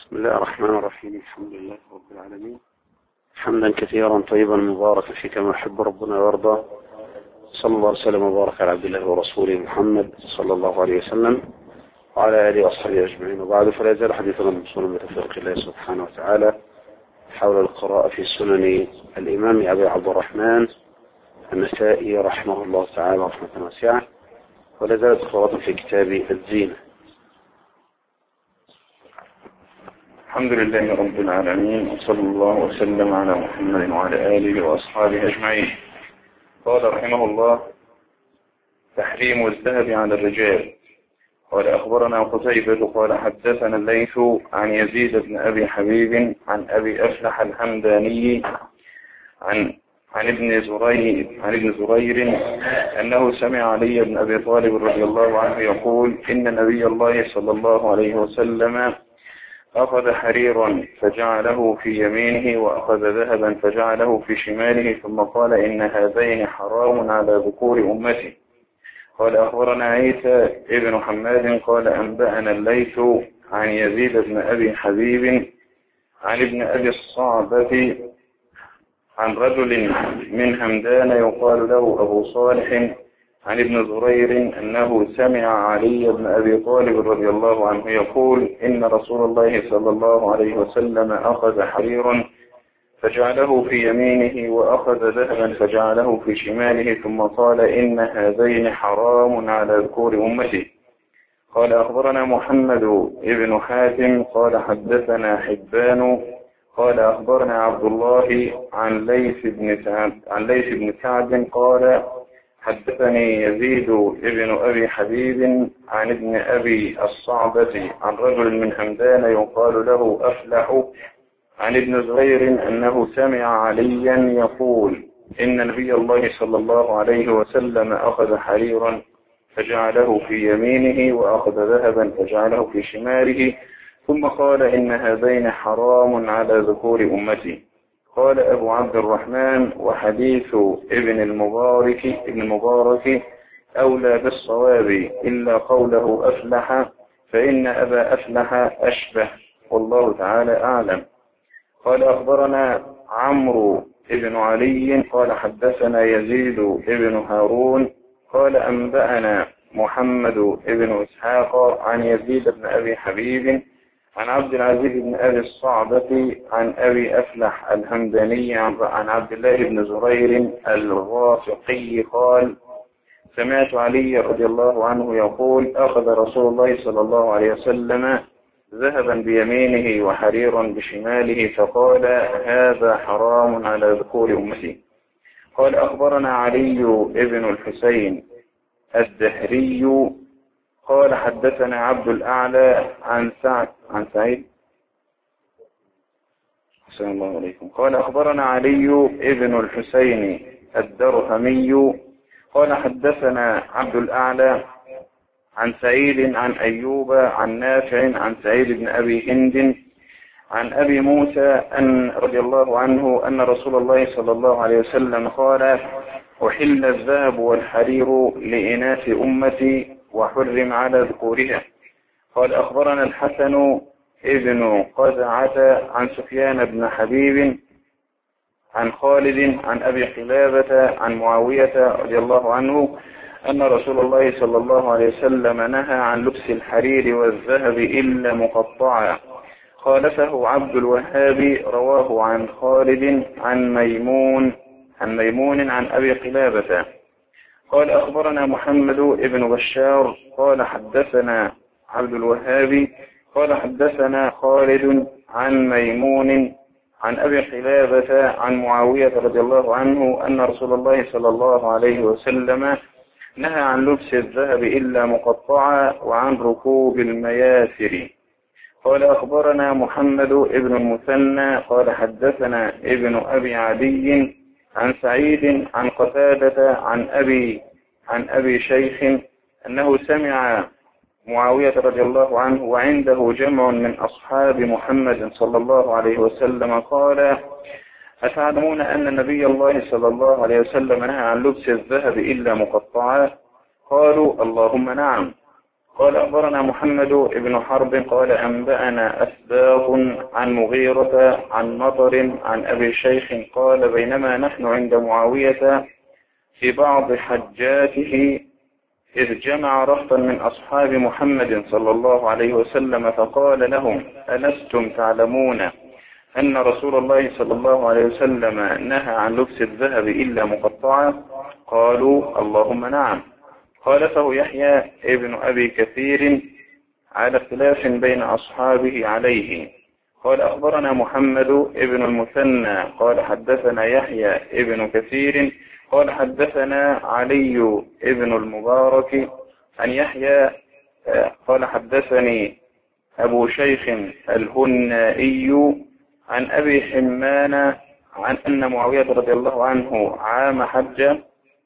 بسم الله الرحمن الرحيم. الحمد لله رب العالمين، حمدا كثيرا طيبا مباركا فيه كما يحب ربنا ويرضى. صلى الله وسلم وبارك على عبد الله ورسوله محمد صلى الله عليه وسلم وعلى آله وصحبه أجمعين، وبعد، فلا يزال حديثنا من أصول من توفيق الله سبحانه وتعالى حول القراءة في سنن الإمام أبي عبد الرحمن النسائي رحمه الله تعالى رحمة واسعة، ولا زالت قراءة في كتاب الزينة. الحمد لله رب العالمين، وصلى الله وسلم على محمد وعلى آله وأصحابه أجمعين. قال رحمه الله: تحريم الذهب على الرجال. قال: أخبرنا قتيبة قال حدثنا الليث عن يزيد بن أبي حبيب عن أبي أفلح الحمداني عن ابن زرير أنه سمع علي بن أبي طالب رضي الله عنه يقول: إن نبي الله صلى الله عليه وسلم أخذ حريرا فجعله في يمينه، وأخذ ذهبا فجعله في شماله، ثم قال: إن هذين حرام على ذكور أمتي. قال: أخبرنا عيسى ابن حماد قال أنبأنا الليث عن يزيد بن أبي حبيب عن ابن أبي الصعبة عن رجل من همدان يقال له أبو صالح عن ابن زرير أنه سمع علي بن أبي طالب رضي الله عنه يقول: إن رسول الله صلى الله عليه وسلم أخذ حريرا فجعله في يمينه، وأخذ ذهبا فجعله في شماله، ثم قال: إن هذين حرام على ذكور أمتي. قال: أخبرنا محمد ابن حاتم قال حدثنا حبان قال أخبرنا عبد الله عن ليث بن سعد قال حدثني يزيد ابن أبي حبيب عن ابن أبي الصعبة عن رجل من همدان يقال له أفلح عن ابن زرير أنه سمع عليا يقول: إن نبي الله صلى الله عليه وسلم أخذ حريرا فجعله في يمينه، وأخذ ذهبا فجعله في شماله، ثم قال: إن هذين حرام على ذكور أمتي. قال أبو عبد الرحمن: وحديث ابن المبارك أولى بالصواب إلا قوله أفلح، فإن أبا أفلح أشبه، والله تعالى أعلم. قال: أخبرنا عمرو بن علي قال حدثنا يزيد بن هارون قال أنبأنا محمد بن إسحاق عن يزيد بن أبي حبيب عن عبد العزيز بن أبي الصعبة عن أبي أفلح الهمداني عن عبد الله بن زرير الغافقي قال: سمعت علي رضي الله عنه يقول: أخذ رسول الله صلى الله عليه وسلم ذهبا بيمينه وحريرا بشماله، فقال: هذا حرام على ذكور أمتي. قال: أخبرنا علي بن الحسين الدهري قال حدثنا عبد الأعلى عن سعيد السلام الله عليكم. قال: أخبرنا علي بن الحسين الدرهمي قال حدثنا عبد الأعلى عن سعيد عن أيوب عن نافع عن سعيد بن أبي هند عن أبي موسى أن رضي الله عنه أن رسول الله صلى الله عليه وسلم قال: أحل الذهب والحرير لإناث أمتي وحرم على ذكورها. قال: أخبرنا الحسن ابن قزعة عن سفيان بن حبيب عن خالد عن أبي قلابة عن معاوية رضي الله عنه أن رسول الله صلى الله عليه وسلم نهى عن لبس الحرير والذهب إلا مقطعا. خالفه عبد الوهاب رواه عن خالد عن ميمون عن أبي قلابة. قال: أخبرنا محمد ابن بشار قال حدثنا عبد الوهاب قال حدثنا خالد عن ميمون عن أبي قلابة عن معاوية رضي الله عنه أن رسول الله صلى الله عليه وسلم نهى عن لبس الذهب إلا مقطعا وعن ركوب المياسر. قال: أخبرنا محمد ابن المثنى قال حدثنا ابن أبي عدي عن سعيد عن قتادة عن أبي شيخ أنه سمع معاوية رضي الله عنه وعنده جمع من أصحاب محمد صلى الله عليه وسلم قال: أتعلمون أن نبي الله صلى الله عليه وسلم نهى عن لبس الذهب إلا مقطعا؟ قالوا: اللهم نعم. قال أخبرنا محمد بن حرب قال أنبأنا أسباط عن مغيرة عن مطر عن أبي الشيخ قال بينما نحن عند معاوية في بعض حجاته إذ جمع رهطا من أصحاب محمد صلى الله عليه وسلم فقال لهم ألستم تعلمون أن رسول الله صلى الله عليه وسلم نهى عن لبس الذهب إلا مقطعا؟ قالوا اللهم نعم. خالفه يحيى ابن أبي كثير على اختلاف بين أصحابه عليه. قال أخبرنا محمد ابن المثنى قال حدثنا يحيى ابن كثير قال حدثنا علي ابن المبارك عن يحيى قال حدثني أبو شيخ الهنائي عن أبي حمان عن أن معاوية رضي الله عنه عام حج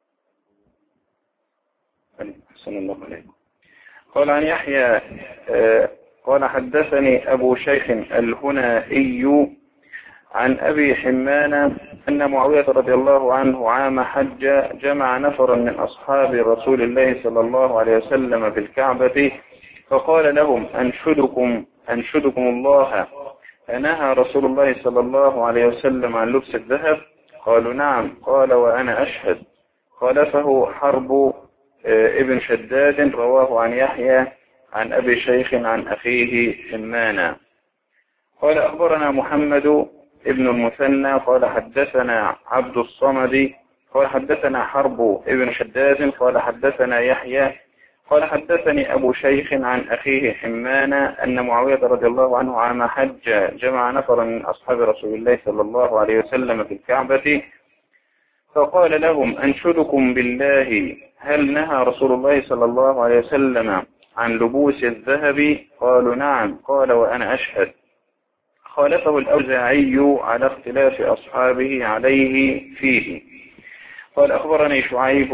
قال عن يحيى قال حدثني أبو شيخ الهنائي عن أبي حمان أن معاوية رضي الله عنه عام حج جمع نفرا من أصحاب رسول الله صلى الله عليه وسلم في الكعبة فقال لهم أنشدكم الله أنهى رسول الله صلى الله عليه وسلم عن لبس الذهب؟ قالوا نعم. قال وأنا أشهد. خالفه حرب ابن شداد رواه عن يحيى عن أبي شيخ عن أخيه حمانا. قال أخبرنا محمد ابن المثنى قال حدثنا عبد الصمد قال حدثنا حرب ابن شداد قال حدثنا يحيى قال حدثني أبو شيخ عن أخيه حمانا أن معاوية رضي الله عنه عام حج جمع نفرا من أصحاب رسول الله صلى الله عليه وسلم في الكعبة فقال لهم أنشدكم بالله هل نهى رسول الله صلى الله عليه وسلم عن لبوس الذهب؟ قالوا نعم. قال وأنا أشهد. خالفه الأوزاعي على اختلاف أصحابه عليه فيه. قال أخبرني شعيب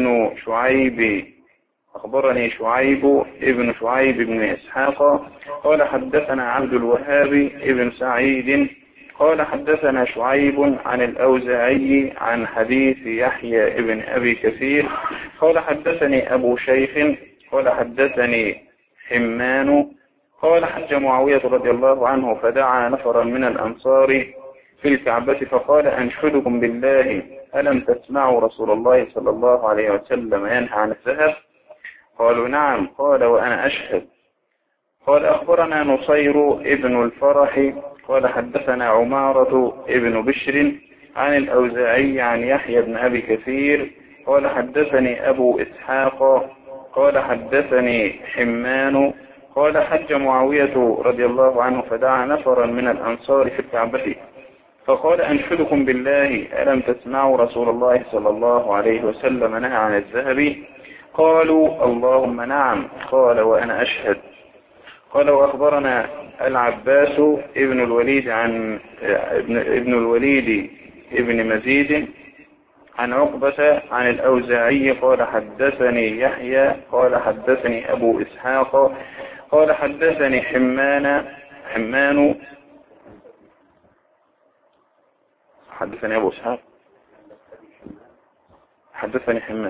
ابن شعيب بن إسحاق قال حدثنا عبد الوهاب ابن سعيد قال حدثنا شعيب عن الأوزاعي عن حديث يحيى ابن أبي كثير قال حدثني أبو شيخ قال حدثني حمان قال حج معاوية رضي الله عنه فدعا نفرا من الأنصار في الكعبة فقال أنشدكم بالله ألم تسمعوا رسول الله صلى الله عليه وسلم ينهى عن الذهب؟ قالوا نعم. قال وأنا أشهد. قال أخبرنا نصير ابن الفرح قال حدثنا عمارة ابن بشر عن الأوزاعي عن يحيى بن أبي كثير قال حدثني أبو إسحاق قال حدثني حمان قال حج معاوية رضي الله عنه فدعا نفرا من الأنصار في الكعبة فقال أنشدكم بالله ألم تسمعوا رسول الله صلى الله عليه وسلم نهى عن الذهب؟ قالوا اللهم نعم. قال وأنا أشهد. قال وأخبرنا العباس ابن الوليد ابن مزيد عن عقبة عن الأوزاعي قال حدثني يحيى قال حدثني أبو إسحاق قال حدثني حمان حدثني أبو إسحاق حدثني حمان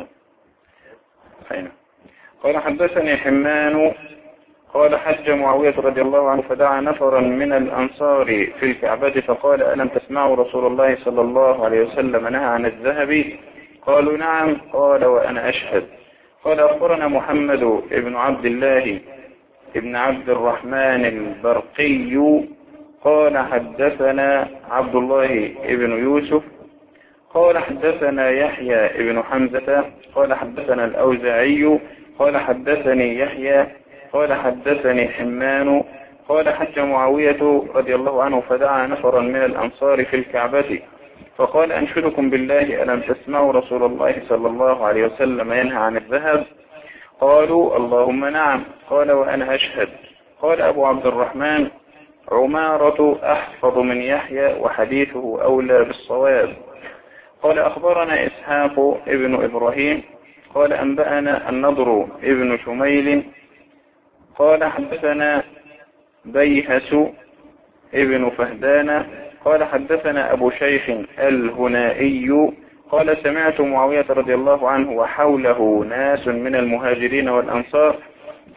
قال حدثني حمان قال حج معاوية رضي الله عنه فدعا نفرا من الأنصار في الكعبة فقال ألم تسمعوا رسول الله صلى الله عليه وسلم نهى عن الذهب؟ قالوا نعم. قال وأنا أشهد. قال أخبرنا محمد ابن عبد الله ابن عبد الرحمن البرقي قال حدثنا عبد الله ابن يوسف قال حدثنا يحيى ابن حمزة قال حدثنا الأوزاعي قال حدثني يحيى قال حدثني حمان قال حج معاوية رضي الله عنه فدعا نفرا من الأنصار في الكعبة فقال أنشدكم بالله ألم تسمعوا رسول الله صلى الله عليه وسلم ينهى عن الذهب؟ قالوا اللهم نعم. قال وأنا أشهد. قال أبو عبد الرحمن عمارة أحفظ من يحيى وحديثه أولى بالصواب. قال أخبرنا إسحاق ابن إبراهيم قال أنبأنا النضر ابن شميل قال حدثنا بيهس ابن فهدان قال حدثنا أبو شيخ الهنائي قال سمعت معاوية رضي الله عنه وحوله ناس من المهاجرين والأنصار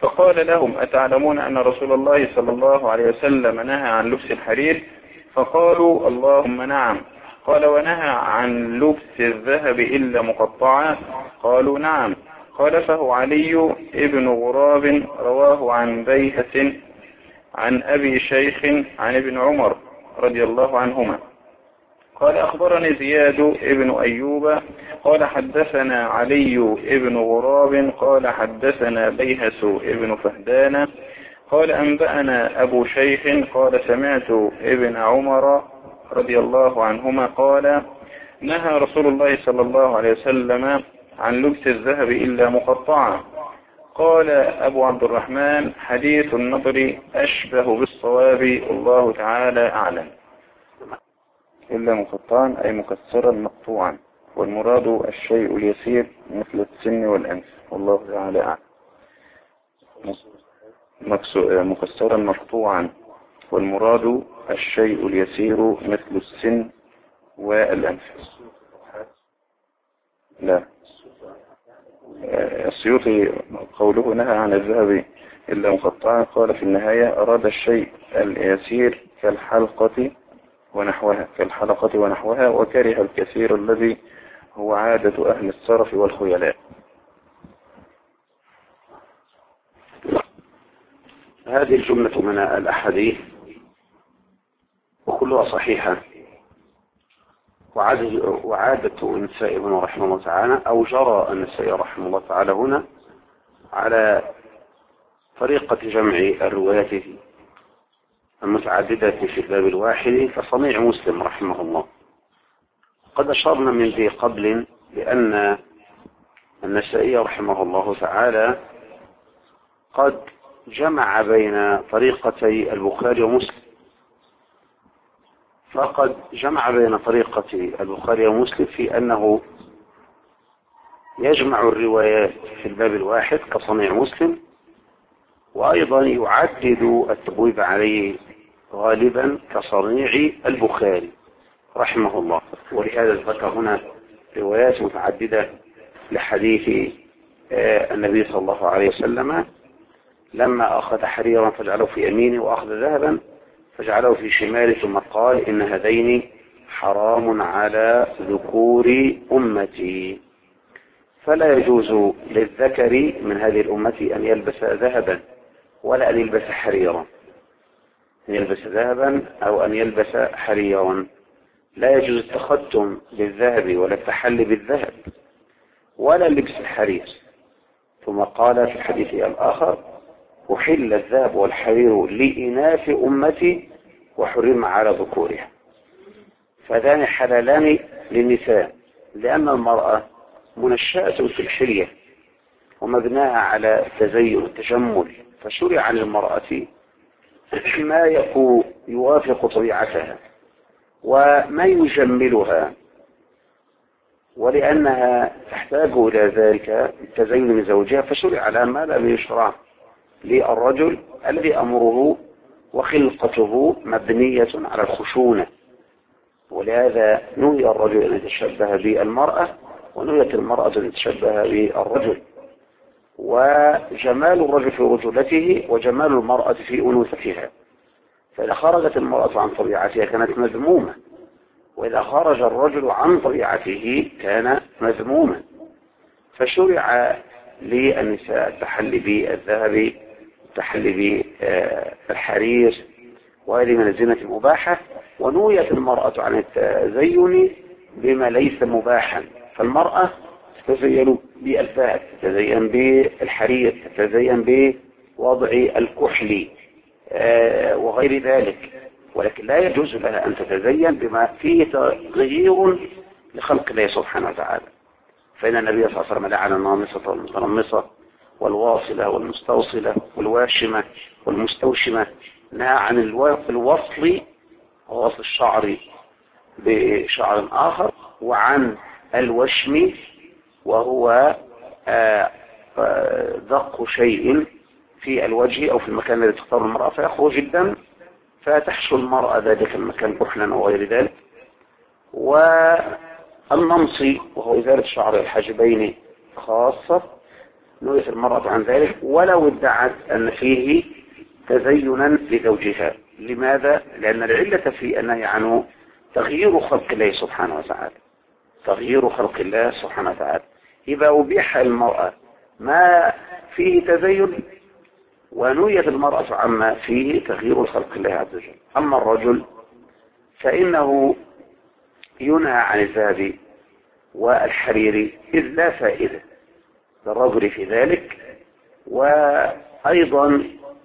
فقال لهم: أتعلمون أن رسول الله صلى الله عليه وسلم نهى عن لبس الحرير؟ فقالوا: اللهم نعم. قال: ونهى عن لبس الذهب إلا مقطعا؟ قالوا: نعم. قال: فهو علي ابن غراب رواه عن بيهة عن أبي شيخ عن ابن عمر رضي الله عنهما قال: أخبرني زياد ابن أيوب قال: حدثنا علي ابن غراب قال: حدثنا بيهس ابن فهدان قال: أنبأنا أبو شيخ قال: سمعت ابن عمر رضي الله عنهما قال: نهى رسول الله صلى الله عليه وسلم عن لبس الذهب إلا مقطعا. قال أبو عبد الرحمن: حديث النضر أشبه بالصواب، الله تعالى أعلم. إلا مقطعا أي مكسرا مقطوعا، والمراد الشيء اليسير مثل السن والأنف، والله تعالى أعلم. مكسرا مقطوعا، والمراد الشيء اليسير مثل السن والأنف. لا، السيوطي قوله نهى عن الذهب إلا مقطعا قال في النهاية: أراد الشيء اليسير كالحلقة ونحوها، وكره الكثير الذي هو عادة أهل الصرف والخيلاء. هذه الجملة من الأحاديث وكلها صحيحة، وعادة النسائي رحمه الله تعالى، أو جرى النسائي رحمه الله تعالى هنا على طريقة جمع الروايات المتعددة في الباب الواحد كصنيع مسلم رحمه الله. قد أشرنا من ذي قبل لأن النسائي رحمه الله تعالى قد جمع بين طريقتي البخاري ومسلم، فقد جمع بين طريقة البخاري ومسلم في أنه يجمع الروايات في الباب الواحد كصنيع مسلم، وأيضا يعدد التبويب عليه غالبا كصنيع البخاري رحمه الله. ولهذا ذكر هنا روايات متعددة لحديث النبي صلى الله عليه وسلم لما أخذ حريرا فجعله في يمينه وأخذ ذهبا فجعله في شماله، ثم قال: إن هذين حرام على ذكور أمتي، فلا يجوز للذكر من هذه الأمة أن يلبس ذهبا ولا أن يلبس حريرا، أن يلبس ذهبا أو أن يلبس حريرا. لا يجوز التختم بالذهب ولا التحلي بالذهب ولا لبس الحرير. ثم قال في الحديث الآخر: أحل الذهب والحرير لإناث أمتي وحرم على ذكورها. فذان حلالان للنساء، لأن المرأة منشأة في الحلية ومبناها على التزين والتجمل، فشرع للمرأة ما يوافق طبيعتها وما يجملها، ولأنها تحتاج إلى ذلك التزين من زوجها، فشرع لها ما لم يشرع للرجل الذي أمره وخلقته مبنية على الخشونة. ولهذا نهي الرجل أن يتشبه بالمرأة، ونهيت المرأة أن تتشبه بالرجل. وجمال الرجل في رجولته وجمال المرأة في أنوثتها، فإذا خرجت المرأة عن طبيعتها كانت مذمومة، وإذا خرج الرجل عن طبيعته كان مذموما. فشرع للنساء التحلي بالذهب، التحلي بالحرير، وهذه من الزينة المباحة، ونويت المرأة عن التزين بما ليس مباحا. فالمرأة تتزين بالذهب، تتزين بالحرير، تتزين بوضع الكحل وغير ذلك، ولكن لا يجوز لها أن تتزين بما فيه تغيير لخلق الله سبحانه وتعالى. فإن النبي صلى الله عليه وسلم لعن النامصة والمتنمصة والواصلة والمستوصلة والواشمة والمستوشمة، نهى عن الوصل ووصل الشعر بشعر آخر، وعن الوشم وهو دق شيء في الوجه أو في المكان الذي تختار المرأة فيخرج الدم فتحشو المرأة ذلك المكان كحلا أو غير ذلك. والنمص وهو إزالة شعر الحاجبين خاصة، نهيت المرأة عن ذلك ولو ادعت أن فيه تزينا لزوجها. لماذا؟ لأن العلة في النهي عنه تغيير خلق الله سبحانه وتعالى، تغيير خلق الله سبحانه وتعالى. إذا أبيح المرأة ما فيه تزين ونهيت المرأة عما فيه تغيير خلق الله عز وجل. أما الرجل فإنه ينهى عن الذهب والحرير إذ لا فائدة للرجل في ذلك، وأيضا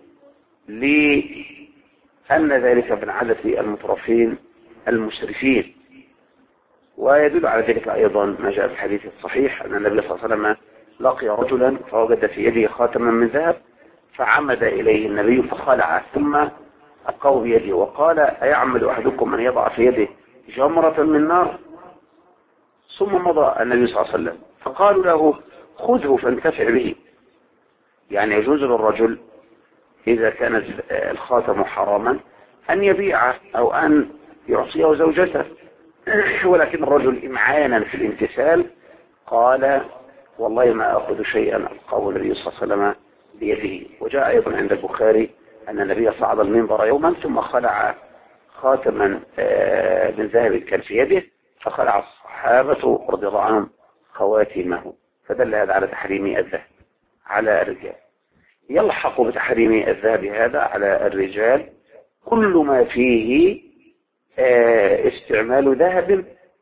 لأن ذلك من عادة المترفين المسرفين. ويدل على ذلك أيضا ما جاء في الحديث الصحيح أن النبي صلى الله عليه وسلم لقي رجلا فوجد في يده خاتما من ذهب فعمد إليه النبي فخلعه ثم ألقاه بيده وقال: أيعمد أحدكم أن يضع في يده جمرة من نار؟ ثم مضى النبي صلى الله عليه وسلم فقالوا له: خذه فانتفع به. يعني يجوز للرجل إذا كان الخاتم حراما أن يبيعه أو أن يعطيه زوجته، ولكن الرجل إمعانا في الامتثال قال: والله ما أخذ شيئا ألقاه النبي صلى الله عليه وسلم بيده. وجاء أيضا عند البخاري أن النبي صعد المنبر يوما ثم خلع خاتما من ذهب كان في يده فخلع الصحابة رضي الله عنهم خواتمه، فدل هذا على تحريم الذهب على الرجال. يلحق بتحريم الذهب هذا على الرجال كل ما فيه استعمال ذهب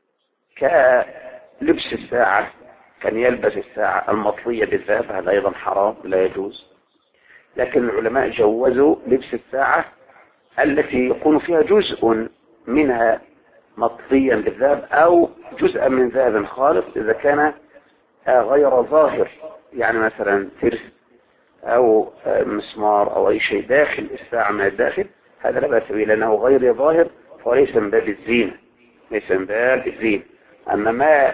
كلبس الساعة، كان يلبس الساعة المطلية بالذهب، هذا أيضا حرام لا يجوز. لكن العلماء جوزوا لبس الساعة التي يكون فيها جزء منها مطليا بالذهب أو جزءا من ذهب خالص إذا كان غير ظاهر، يعني مثلا ترس أو مسمار أو أي شيء داخل الساعة من الداخل، هذا لا بأس به لأنه غير ظاهر وليس من باب الزينة، ليس من باب الزينة. أما ما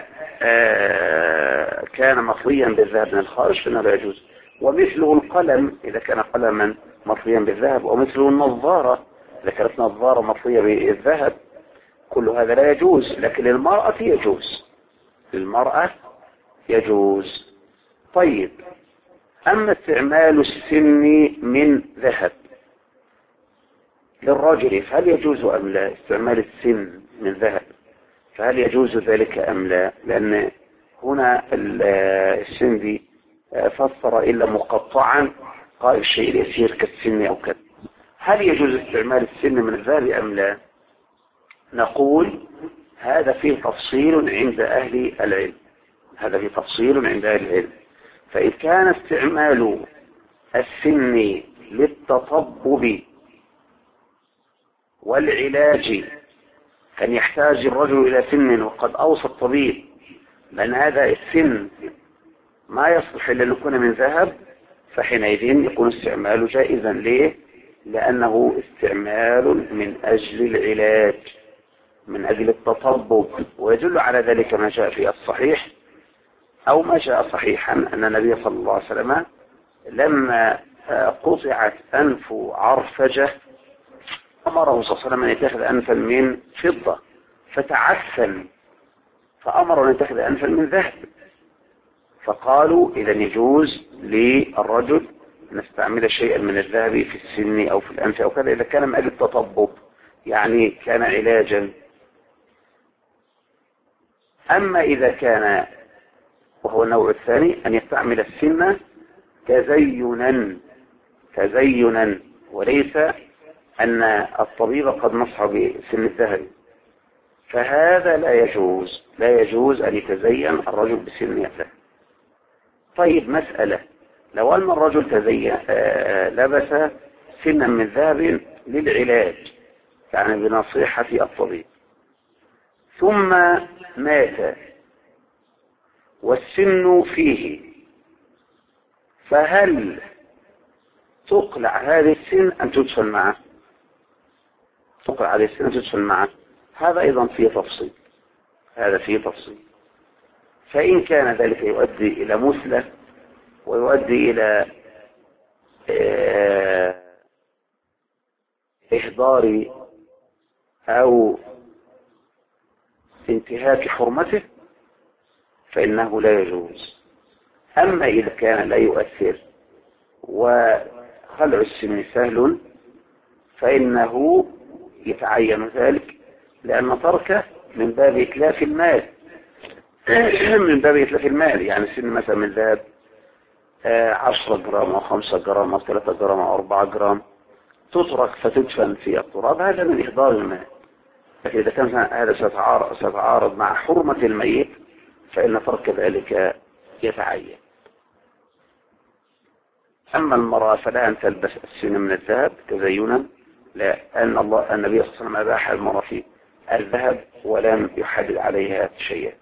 كان مطليا بالذهب من الخارج فإنه لا يجوز. ومثله القلم إذا كان قلما مطليا بالذهب، ومثله النظارة إذا كانت نظارة مطلية بالذهب، كل هذا لا يجوز. لكن للمرأة يجوز، للمرأة يجوز. طيب، أما استعمال السن من ذهب للرجل فهل يجوز أم لا؟ استعمال السن من ذهب فهل يجوز ذلك أم لا؟ لأن هنا السندي فسر إلا مقطعا، قال الشيء اليسير كالسن أو كذا. هل يجوز استعمال السن من الذهب أم لا؟ نقول هذا فيه تفصيل عند أهل العلم، هذا فيه تفصيل عند أهل العلم. فإن كان استعمال السن للتطبب والعلاج كان يحتاج الرجل إلى سن وقد أوصى الطبيب لأن هذا السن ما يصلح إلا أن يكون من ذهب، فحينئذ يكون استعماله جائزا. ليه؟ لأنه استعمال من أجل العلاج، من أجل التطبب. ويدل على ذلك ما جاء في الصحيح أو ما جاء صحيحا أن النبي صلى الله عليه وسلم لما قطعت أنف عرفجة أمره صلى الله عليه وسلم أن يتخذ أنفا من فضة فتعفن، فأمر أن يتخذ أنفا من ذهب. فقالوا إذا يجوز للرجل أن يستعمل شيئا من الذهب في السن أو في الأنف أو كذا إذا كان من أجل التطبب، يعني كان علاجا. أما إذا كان، وهو النوع الثاني، أن يستعمل السن تزينا وليس أن الطبيب قد نصح بسن الذهب، فهذا لا يجوز أن يتزين الرجل بسن الذهب. طيب، مسألة: لو أن الرجل لبس سنا من ذهب للعلاج، يعني بنصيحة الطبيب، ثم مات والسن فيه، فهل تقلع هذه السن أن تدفن معه؟ تقلع هذه السن أن تدفن معه؟ هذا أيضا فيه تفصيل، هذا فيه تفصيل. فإن كان ذلك يؤدي إلى مثلة ويؤدي إلى إهدار أو انتهاك حرمته فإنه لا يجوز. أما إذا كان لا يؤثر وخلع السن سهل فإنه يتعين ذلك، لأن تركه من باب إتلاف المال من باب إتلاف المال. يعني السن مثلا من ذهب 10 جرام أو 5 جرام أو 3 جرام أو 4 جرام تترك فتدفن في التراب، هذا من إهدار المال. لكن إذا كان هذا سيتعارض مع حرمة الميت فإن ترك ذلك يتعين. أما المرأة فلا أن تلبس السن من الذهب تزينا، لأن النبي صلى الله عليه وسلم أباح المرأة في الذهب ولم يحدد عليها شيئا.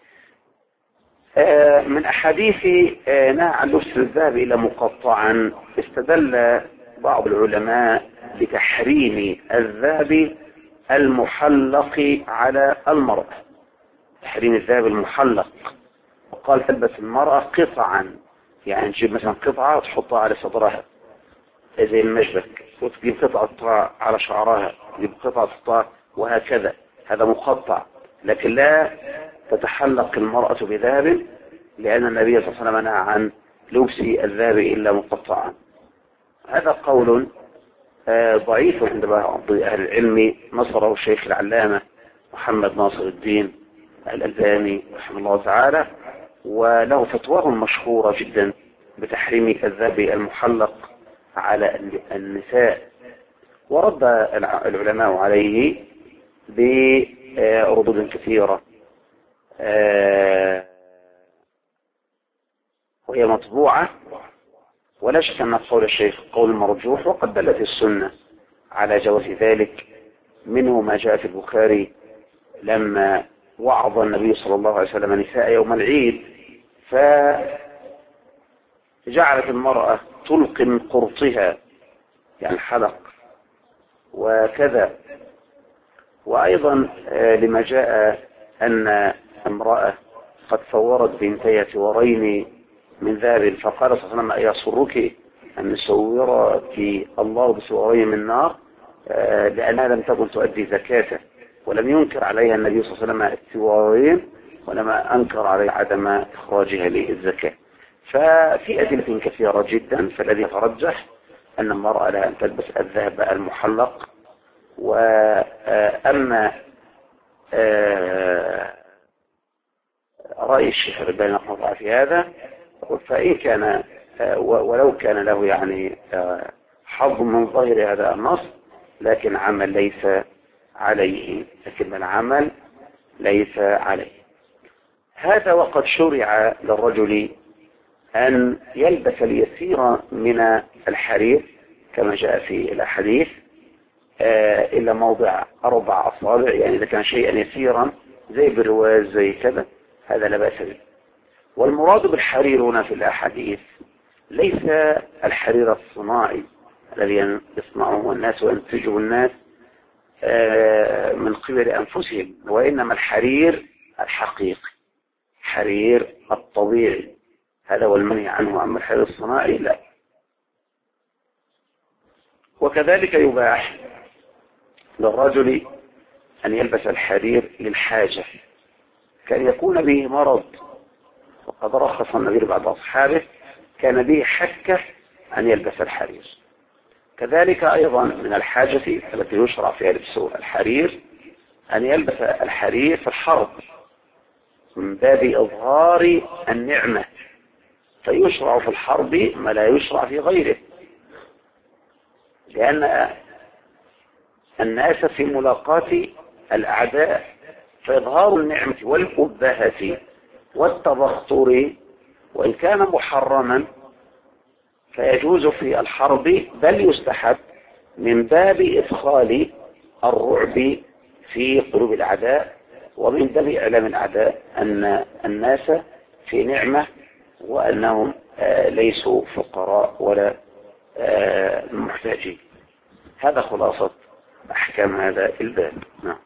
من أحاديث نهى عن لبس الذهب إلى مقطعا استدل بعض العلماء بتحريم الذهب المحلق على المرأة، تحريم الذهب المحلق، وقال تلبس المرأة قطعا، يعني تجيب مثلا قطعة وتحطها على صدرها زي المشبك، وتجيب قطعة على شعرها، تجيب قطعة تحطها وهكذا، هذا مقطع. لكن لا تتحلق المرأة بذهب، لأن النبي صلى الله عليه وسلم نهى عن لبس الذهب إلا مقطعا. هذا قول ضعيف عند بعض أهل العلم، نصره الشيخ العلامة محمد ناصر الدين الألباني رحمه الله تعالى، وله فتواه مشهورة جدا بتحريم الذهب المحلق على النساء، ورد العلماء عليه بردود كثيرة وهي مطبوعة، ولا شك أن قول الشيخ قول مرجوح، وقد دلت السنة على جواز ذلك. منه ما جاء في البخاري لما وعظ النبي صلى الله عليه وسلم نساء يوم العيد، فجعلت المرأة تلقي من قرطها يعني الحلق وكذا. وأيضا لما جاء أن امرأة قد صورت بنتي سورين من ذهب، فقال صلى الله عليه وسلم يسرك أن صورت الله بسورين من نار، لأنها لم تكن تؤدي زكاته، ولم ينكر عليها النبي صلى الله عليه وسلم السورين، ولما أنكر عليها عدم إخراجها للزكاة. ففي أدلة كثيرة جدا، فالذي يترجح أن المرأة لا أن تلبس الذهب المحلق. وأما رأي الشيخ الألباني رحمه الله في هذا، فإن كان ولو كان له يعني حظ من ظاهر هذا النص، لكن عمل ليس عليه، لكن العمل ليس عليه. هذا وقد شرع للرجل أن يلبس اليسير من الحرير كما جاء في الأحاديث إلا موضع 4 أصابع، يعني إذا كان شيئا يسيرا زي برواز زي كذا هذا لا بأس به. والمراد بالحرير هنا في الأحاديث ليس الحرير الصناعي الذي يصنعه الناس وينتجه الناس من قبل أنفسهم، وإنما الحرير الحقيقي، حرير الطبيعي، هذا هو المنهي عنه. أما الحرير الصناعي لا. وكذلك يباح للرجل أن يلبس الحرير للحاجة، كان يكون به مرض، وقد رخص النبي بعض أصحابه كان به حكة أن يلبس الحرير. كذلك أيضا من الحاجة التي يشرع فيها لبس الحرير أن يلبس الحرير في الحرب من باب إظهار النعمة، فيشرع في الحرب ما لا يشرع في غيره، لأن الناس في ملاقاة الأعداء، فإظهار النعمة والأبهة والتبختر وإن كان محرما فيجوز في الحرب، بل يستحب من باب إدخال الرعب في قلوب الأعداء، ومن باب إعلام الأعداء أن الناس في نعمة وأنهم ليسوا فقراء ولا محتاجين. هذا خلاصة أحكام هذا الباب. نعم.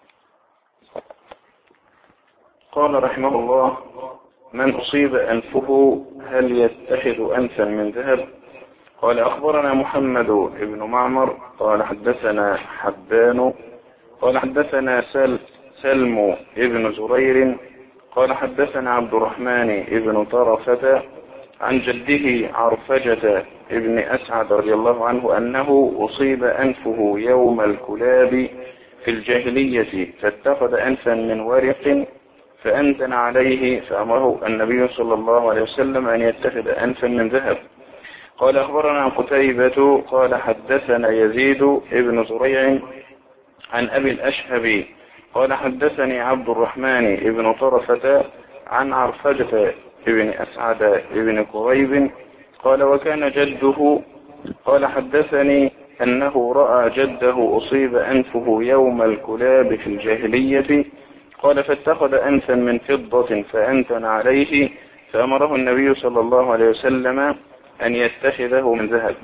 قال رحمه الله: من أصيب أنفه هل يتخذ أنفا من ذهب؟ قال: أخبرنا محمد بن معمر قال حدثنا حبان قال حدثنا سلم ابن زرير قال حدثنا عبد الرحمن ابن طرفة عن جده عرفجة ابن أسعد رضي الله عنه أنه أصيب أنفه يوم الكلاب في الجاهلية فاتخذ أنفا من ورق فأنتن عليه فأمره النبي صلى الله عليه وسلم أن يتخذ أنفا من ذهب. قال أخبرنا قتيبة قال حدثنا يزيد ابن زريع عن أبي الأشهب قال حدثني عبد الرحمن ابن طرفة عن عرفجة ابن أسعد ابن كريب قال وكان جده قال حدثني أنه رأى جده أصيب أنفه يوم الكلاب في الجاهلية قال فاتخذ أنفا من فضة فأنتن عليه فأمره النبي صلى الله عليه وسلم أن يتخذه من ذهب.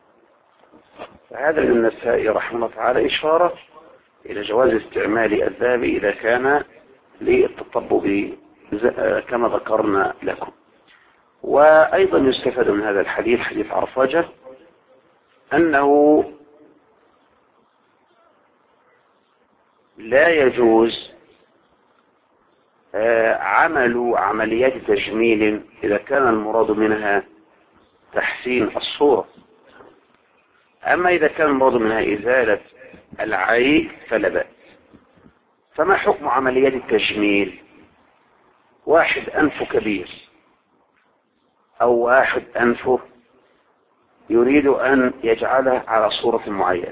هذا النسائي رحمه الله تعالى إشارة إلى جواز استعمال الذهب إذا كان للتطبب كما ذكرنا لكم. وأيضا يستفاد من هذا الحديث حديث عرفجة أنه لا يجوز عمل عمليات تجميل إذا كان المراد منها تحسين الصورة. أما إذا كان المراد منها إزالة العيب فلا بأس. فما حكم عمليات التجميل؟ واحد أنفه كبير أو واحد أنفه يريد أن يجعله على صورة معينة،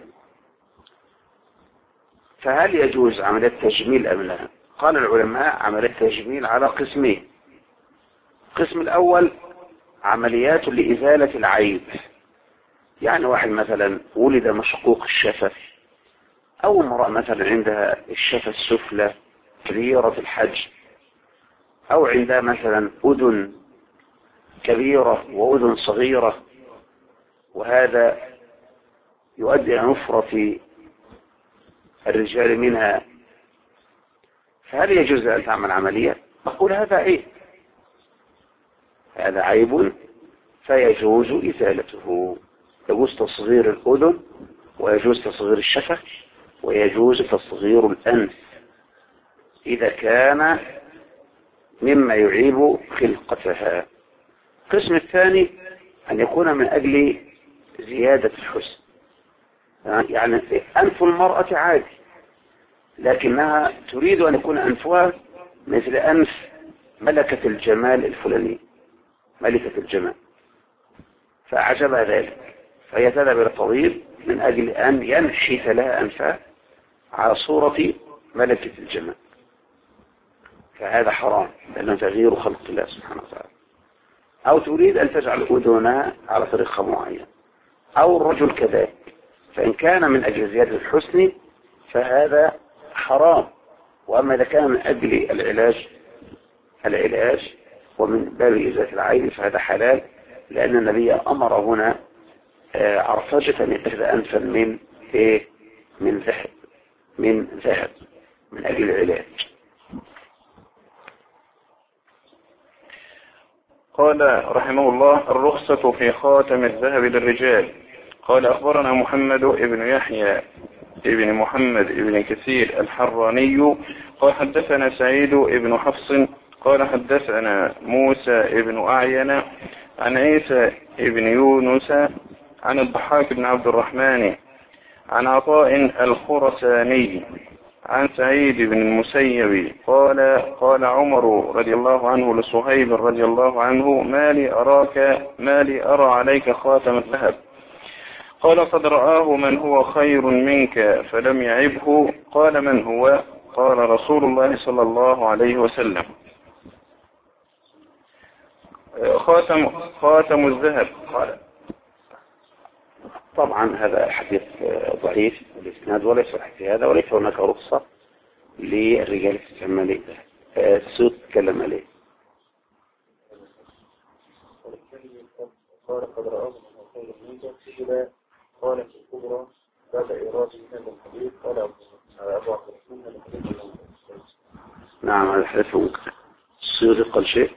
فهل يجوز عملية تجميل أم لا؟ قال العلماء عملية تجميل على قسمين. القسم الأول عمليات لإزالة العيب، يعني واحد مثلا ولد مشقوق الشفة أو امرأة مثلا عندها الشفة السفلى كبيرة الحجم أو عندها مثلا أذن كبيرة وأذن صغيرة، وهذا يؤدي إلى نفرة الرجال منها، فهل يجوز أن تعمل عملية؟ أقول هذا عيب، هذا عيب فيجوز إزالته. يجوز تصغير الأذن ويجوز تصغير الشفة ويجوز تصغير الأنف إذا كان مما يعيب خلقتها. القسم الثاني أن يكون من أجل زيادة الحسن، يعني أنف المرأة عادي لكنها تريد أن يكون أنفها مثل أنف ملكة الجمال الفلاني، ملكة الجمال، فأعجبها ذلك فهي تذهب إلى الطبيب من أجل أن ينشف لها أنفها على صورة ملكة الجمال، فهذا حرام لأنه تغيير خلق الله سبحانه وتعالى. أو تريد أن تجعل أذنها على طريقة معينة، أو الرجل كذلك، فإن كان من أجل زيادة الحسن فهذا حرام. وأما إذا كان من أجل العلاج ومن باب إزالة العين فهذا حلال، لأن النبي أمر هنا عرفجة أن يتخذ أنفا من ذهب من أجل العلاج. قال رحمه الله الرخصة في خاتم الذهب للرجال. قال أخبرنا محمد ابن يحيى ابن محمد ابن كثير الحراني قال حدثنا سعيد ابن حفص قال حدثنا موسى ابن أعين عن عيسى ابن يونس عن الضحاك بن عبد الرحمن عن عطاء الخرساني عن سعيد بن المسيب قال عمر رضي الله عنه لصهيب رضي الله عنه ما لي أرى عليك خاتم الذهب؟ قال قد رآه من هو خير منك فلم يعبه. قال من هو؟ قال رسول الله صلى الله عليه وسلم. خاتم الذهب. قال طبعا هذا حديث ضعيف الإسناد ولا يصح في هذا، وليس هناك رخصة للرجال في استعمال السود تكلم عليه. قال قد رآه من خير منك إذا قالت الكبرى بعد إرادة هذا الحديث قال أبو عبد الرحمن هذا الحديث. نعم هذا الحديث منكر. السيوطي قال شيء.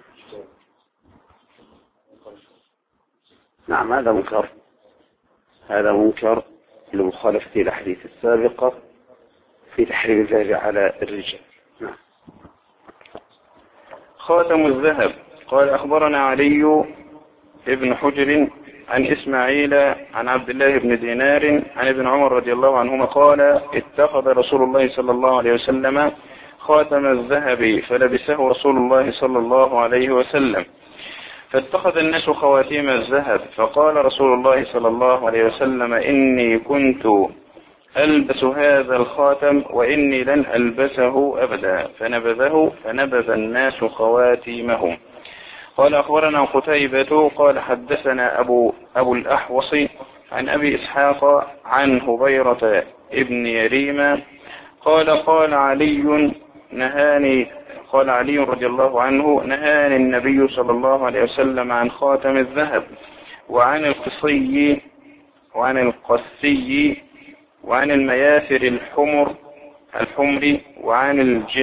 نعم هذا منكر، هذا منكر لمخالفة الأحاديث السابقة في تحريم الذهب على الرجال. نعم. خاتم الذهب. قال أخبرنا علي ابن حجر عن إسماعيل عن عبد الله بن دينار عن ابن عمر رضي الله عنهما قال اتخذ رسول الله صلى الله عليه وسلم خاتم الذهب فلبسه رسول الله صلى الله عليه وسلم، فاتخذ الناس خواتيم الذهب، فقال رسول الله صلى الله عليه وسلم إني كنت ألبس هذا الخاتم وإني لن ألبسه أبدا، فنبذ الناس خواتيمهم. قال أخبرنا قتيبة قال حدثنا أبو الأحوص عن أبي إسحاق عن هبيرة ابن يريم قال قال علي رضي الله عنه نهاني النبي صلى الله عليه وسلم عن خاتم الذهب وعن القصي وعن المياثر الحمر وعن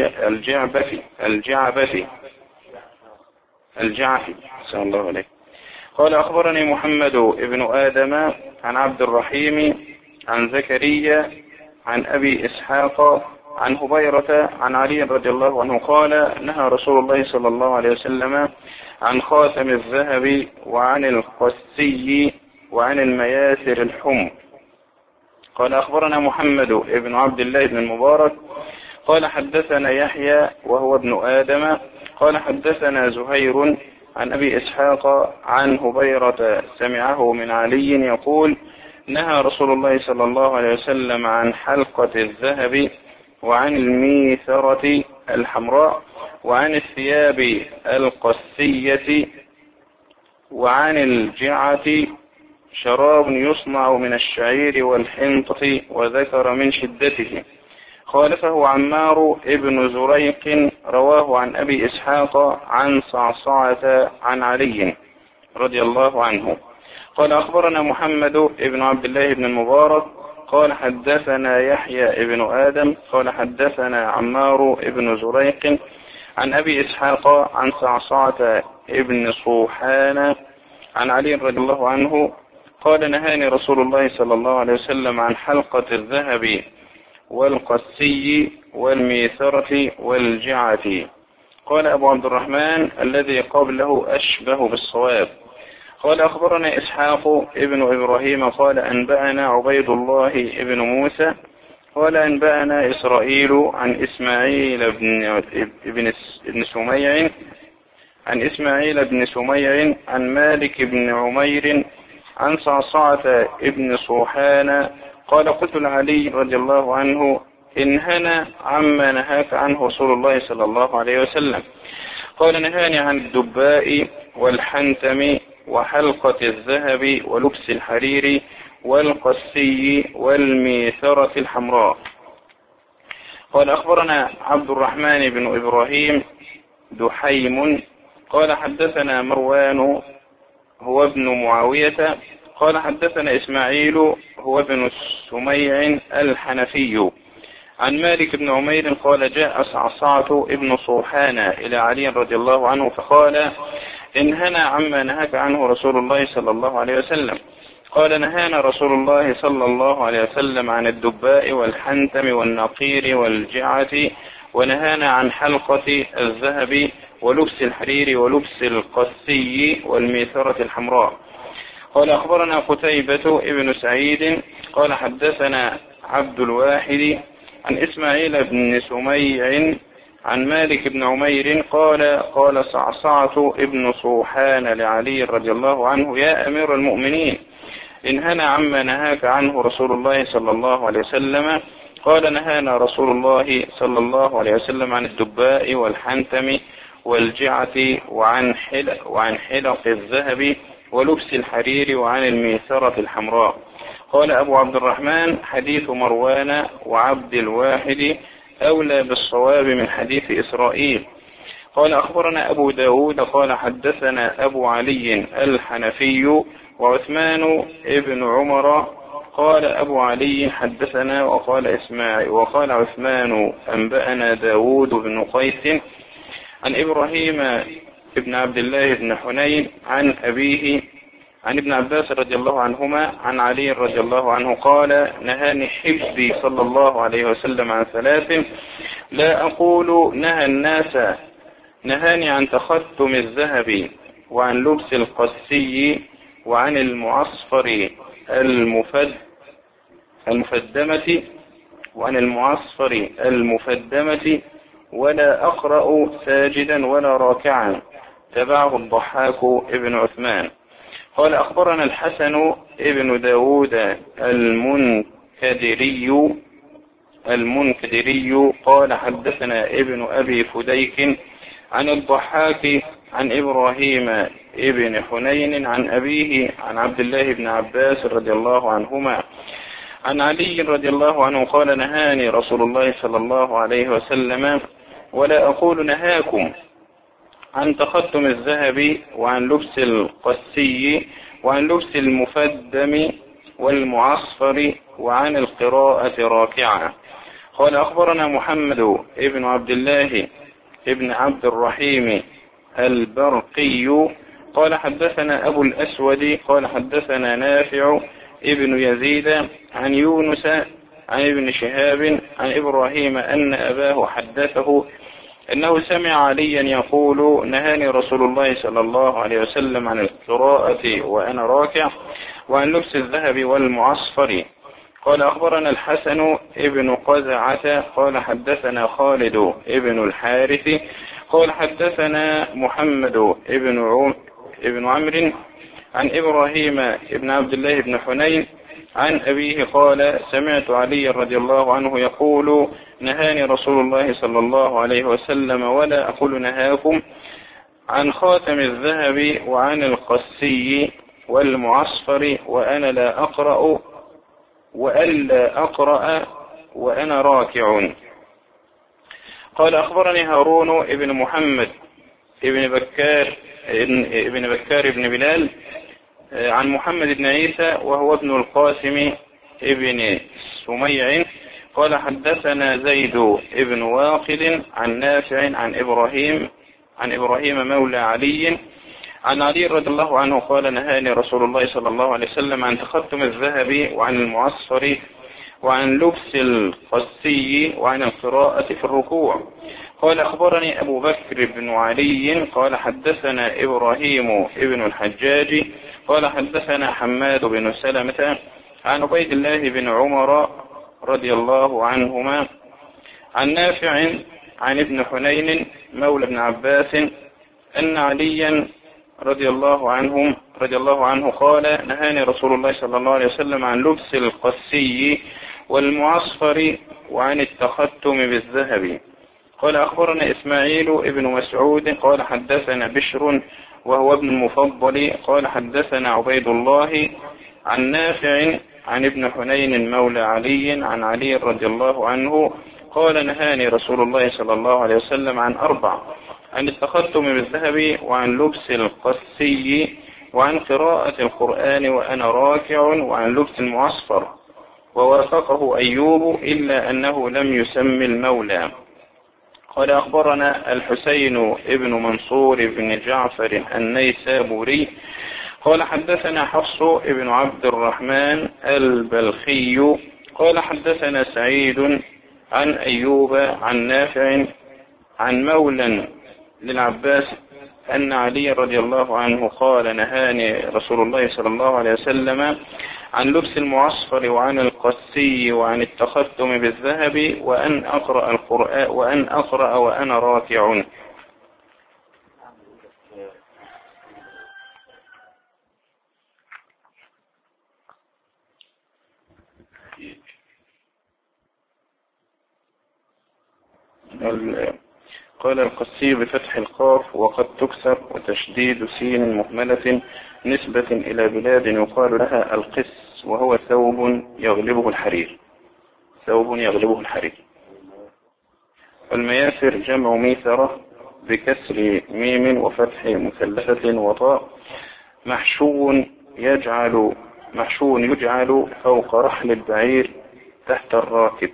الجعف صلى الله عليه. قال أخبرني محمد ابن آدم عن عبد الرحيم عن زكريا عن أبي إسحاق عن هبيرة عن علي رضي الله عنه قال نهى رسول الله صلى الله عليه وسلم عن خاتم الذهب وعن القسي وعن المياثر الحمر. قال أخبرنا محمد ابن عبد الله بن المبارك قال حدثنا يحيى وهو ابن آدم قال حدثنا زهير عن أبي إسحاق عن هبيرة سمعه من علي يقول نهى رسول الله صلى الله عليه وسلم عن حلقة الذهب وعن الميثرة الحمراء وعن الثياب القسية وعن الجعة شراب يصنع من الشعير والحنطة وذكر من شدته. خالفه عمار ابن زريق رواه عن أبي إسحاق عن صعصعة عن علي رضي الله عنه. قال أخبرنا محمد ابن عبد الله بن المبارك قال حدثنا يحيى ابن آدم قال حدثنا عمار ابن زريق عن أبي إسحاق عن صعصعة ابن صوحان عن علي رضي الله عنه قال نهاني رسول الله صلى الله عليه وسلم عن حلقة الذهب والقسي والميثرة والجعة. قال أبو عبد الرحمن الذي قبله أشبه بالصواب. قال أخبرنا إسحاق ابن إبراهيم قال أنبأنا عبيد الله ابن موسى قال أنبأنا إسرائيل عن إسماعيل بن سميع عن مالك بن عمير عن صعصعة ابن صوحان قال قلت لعلي رضي الله عنه انهنا عما نهاك عنه رسول الله صلى الله عليه وسلم. قال نهاني عن الدباء والحنتم وحلقة الذهب ولبس الحرير والقسي والميثرة الحمراء. قال أخبرنا عبد الرحمن بن إبراهيم دحيم قال حدثنا مروان هو ابن معاوية قال حدثنا إسماعيل هو ابن سميع الحنفي عن مالك بن عمير قال جاء صعصعة ابن صوحان إلى علي رضي الله عنه فقال انهنا عما نهاك عنه رسول الله صلى الله عليه وسلم. قال نهانا رسول الله صلى الله عليه وسلم عن الدباء والحنتم والنقير والجعة ونهانا عن حلقة الذهب ولبس الحرير ولبس القسي والميثرة الحمراء. قال أخبرنا قتيبة ابن سعيد قال حدثنا عبد الواحد عن إسماعيل بن سميع عن مالك بن عمير قال صعصعة ابن صوحان لعلي رضي الله عنه يا أمير المؤمنين انهنا عما نهاك عنه رسول الله صلى الله عليه وسلم. قال نهانا رسول الله صلى الله عليه وسلم عن الدباء والحنتم والجعة وعن حلق الذهب ولبس الحرير وعن الميثرة الحمراء. قال أبو عبد الرحمن حديث مروان وعبد الواحد أولى بالصواب من حديث إسرائيل. قال أخبرنا أبو داود قال حدثنا أبو علي الحنفي وعثمان ابن عمر قال أبو علي حدثنا وقال عثمان أنبأنا داود بن قيس عن إبراهيم ابن عبد الله بن حنين عن أبيه عن ابن عباس رضي الله عنهما عن علي رضي الله عنه قال نهاني حفظي صلى الله عليه وسلم عن ثلاث لا أقول نهى الناس نهاني عن تختم الذهب وعن لبس القسي وعن المعصفر المفدمة وعن المعصفر المفدمة ولا أقرأ ساجدا ولا راكعا. تبعه الضحاك ابن عثمان. قال أخبرنا الحسن ابن داود المنكدري قال حدثنا ابن أبي فديك عن الضحاك عن إبراهيم ابن حنين عن أبيه عن عبد الله بن عباس رضي الله عنهما عن علي رضي الله عنه قال نهاني رسول الله صلى الله عليه وسلم ولا أقول نهاكم عن تختم الذهب وعن لبس القسي وعن لبس المفدم والمعصفر وعن القراءة راكعة. قال أخبرنا محمد ابن عبد الله ابن عبد الرحيم البرقي قال حدثنا أبو الأسود قال حدثنا نافع ابن يزيد عن يونس عن ابن شهاب عن إبراهيم أن أباه حدثه أنه سمع عليا يقول نهاني رسول الله صلى الله عليه وسلم عن القراءة وأنا راكع وعن لبس الذهب والمعصفر. قال أخبرنا الحسن ابن قزعة قال حدثنا خالد ابن الحارث قال حدثنا محمد ابن عمرو عن إبراهيم ابن عبد الله بن حنين عن أبيه قال سمعت علي رضي الله عنه يقول نهاني رسول الله صلى الله عليه وسلم ولا أقول نهاكم عن خاتم الذهب وعن القسي والمعصفر وأنا لا أقرأ وألا أقرأ وأنا راكع. قال أخبرني هارون ابن محمد ابن بكار ابن بلال عن محمد بن عيسى وهو ابن القاسم ابن سميع قال حدثنا زيد ابن واقد عن نافع عن إبراهيم مولى علي عن علي رضي الله عنه قال نهاني رسول الله صلى الله عليه وسلم عن تختم الذهب وعن المعصفر وعن لبس القسي وعن القراءة في الركوع. قال أخبرني أبو بكر بن علي قال حدثنا إبراهيم ابن الحجاج قال حدثنا حماد بن سلمة عن عبيد الله بن عمر رضي الله عنهما عن نافع عن ابن حنين مولى ابن عباس أن عليا رضي الله عنه قال نهاني رسول الله صلى الله عليه وسلم عن لبس القسي والمعصفر وعن التختم بالذهب. قال أخبرنا إسماعيل ابن مسعود قال حدثنا بشر وهو ابن المفضل قال حدثنا عبيد الله عن نافع عن ابن حنين مولى علي عن علي رضي الله عنه قال نهاني رسول الله صلى الله عليه وسلم عن 4 عن التختم بالذهب وعن لبس القسي وعن قراءة القرآن وأنا راكع وعن لبس المعصفر ووافقه أيوب إلا أنه لم يسمي المولى. قال أخبرنا الحسين ابن منصور بن جعفر النيسابوري قال حدثنا حفص ابن عبد الرحمن البلخي قال حدثنا سعيد عن أيوب عن نافع عن مولى للعباس أن علي رضي الله عنه قال نهاني رسول الله صلى الله عليه وسلم عن لبس المعصفر وعن القسي وعن التختم بالذهب وأن أقرأ القرآن وأنا راكع. قال القسي بفتح القاف وقد تكسر وتشديد سين مهملة نسبة إلى بلاد يقال لها القس وهو ثوب يغلبه الحرير. والمياسر جمع ميثرة بكسر ميم وفتح مثلثة وطاء محشو يجعل فوق رحل البعير تحت الراكب.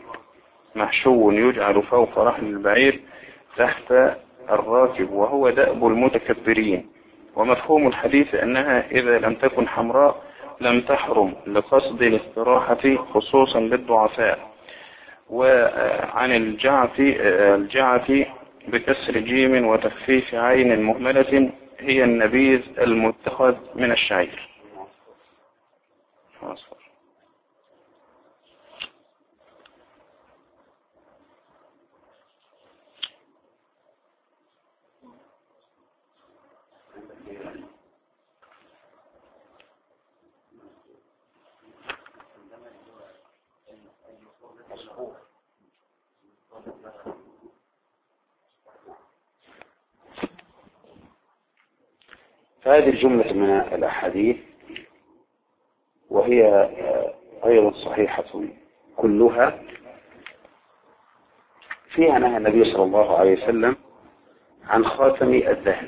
وهو دأب المتكبرين. ومفهوم الحديث أنها إذا لم تكن حمراء لم تحرم لقصد الاستراحة خصوصا للضعفاء. وعن الجعف بكسر جيم وتخفيف عين مهملة هي النبيذ المتخذ من الشعير. فهذه الجملة من الأحاديث وهي أيضا صحيحة كلها فيها نهى النبي صلى الله عليه وسلم عن خاتم الذهب،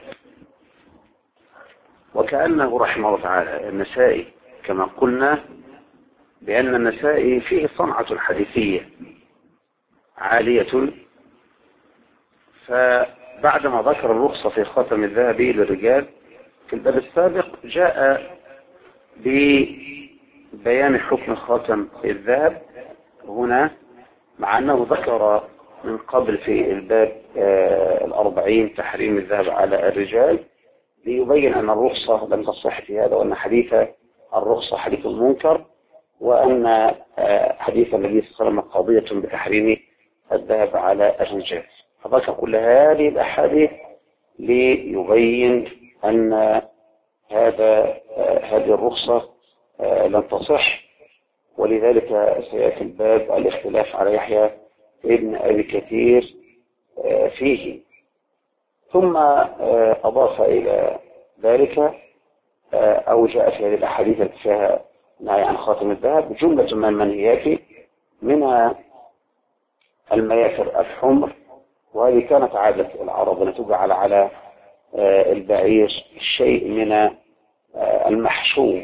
وكأنه رحمه الله تعالى النسائي كما قلنا بأن النسائي فيه صنعة حديثية عالية، فبعدما ذكر الرخصة في خاتم الذهب للرجال في الباب السابق جاء ببيان حكم خاتم الذهب هنا، مع أنه ذكر من قبل في الباب 40 تحريم الذهب على الرجال ليبين أن الرخصة لم تصح في هذا، وأن حديث الرخصة حديث منكر، وأن حديث النبي صلى الله عليه وسلم قضية بتحريم الذهب على الرجال. فذكر كل هذه الأحاديث ليبين أن هذه الرخصة لم تصح، ولذلك سيأتي الباب الاختلاف على يحيى ابن أبي كثير فيه. ثم أضاف إلى ذلك أو جاء في هذه الأحاديث التي فيها نهي عن خاتم الذهب جملة من المنهيات، منها المياسر الحمر، وهذه كانت عادة العرب أن تجعل على البعير شيء من المحشو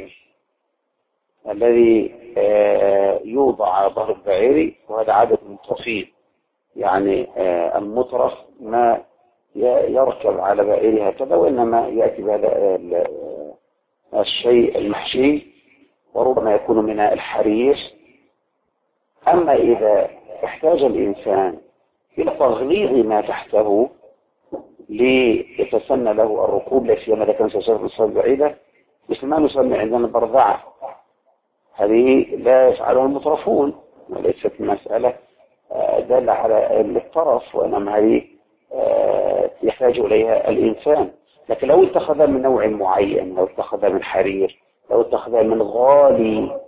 الذي يوضع على ظهر البعير، وهذا عادة المطرفين، يعني المطرف ما يركب على بعيره هكذا، وإنما يأتي بهذا الشيء المحشي، وربما يكون من الحرير. أما إذا احتاج الإنسان إلى تغليظ ما تحته ليتسنى له الركوب، لا سيما إذا كان سيسافر مسافة بعيدة، مثل ما نسمي عندنا البرذعة، هذه لا يفعلها المطرفون، وليست مسألة دالة على الطرف، وإنما هذه يحتاج إليها الإنسان. لكن لو اتخذ من نوع معين، لو اتخذ من حرير، لو اتخذ من غالي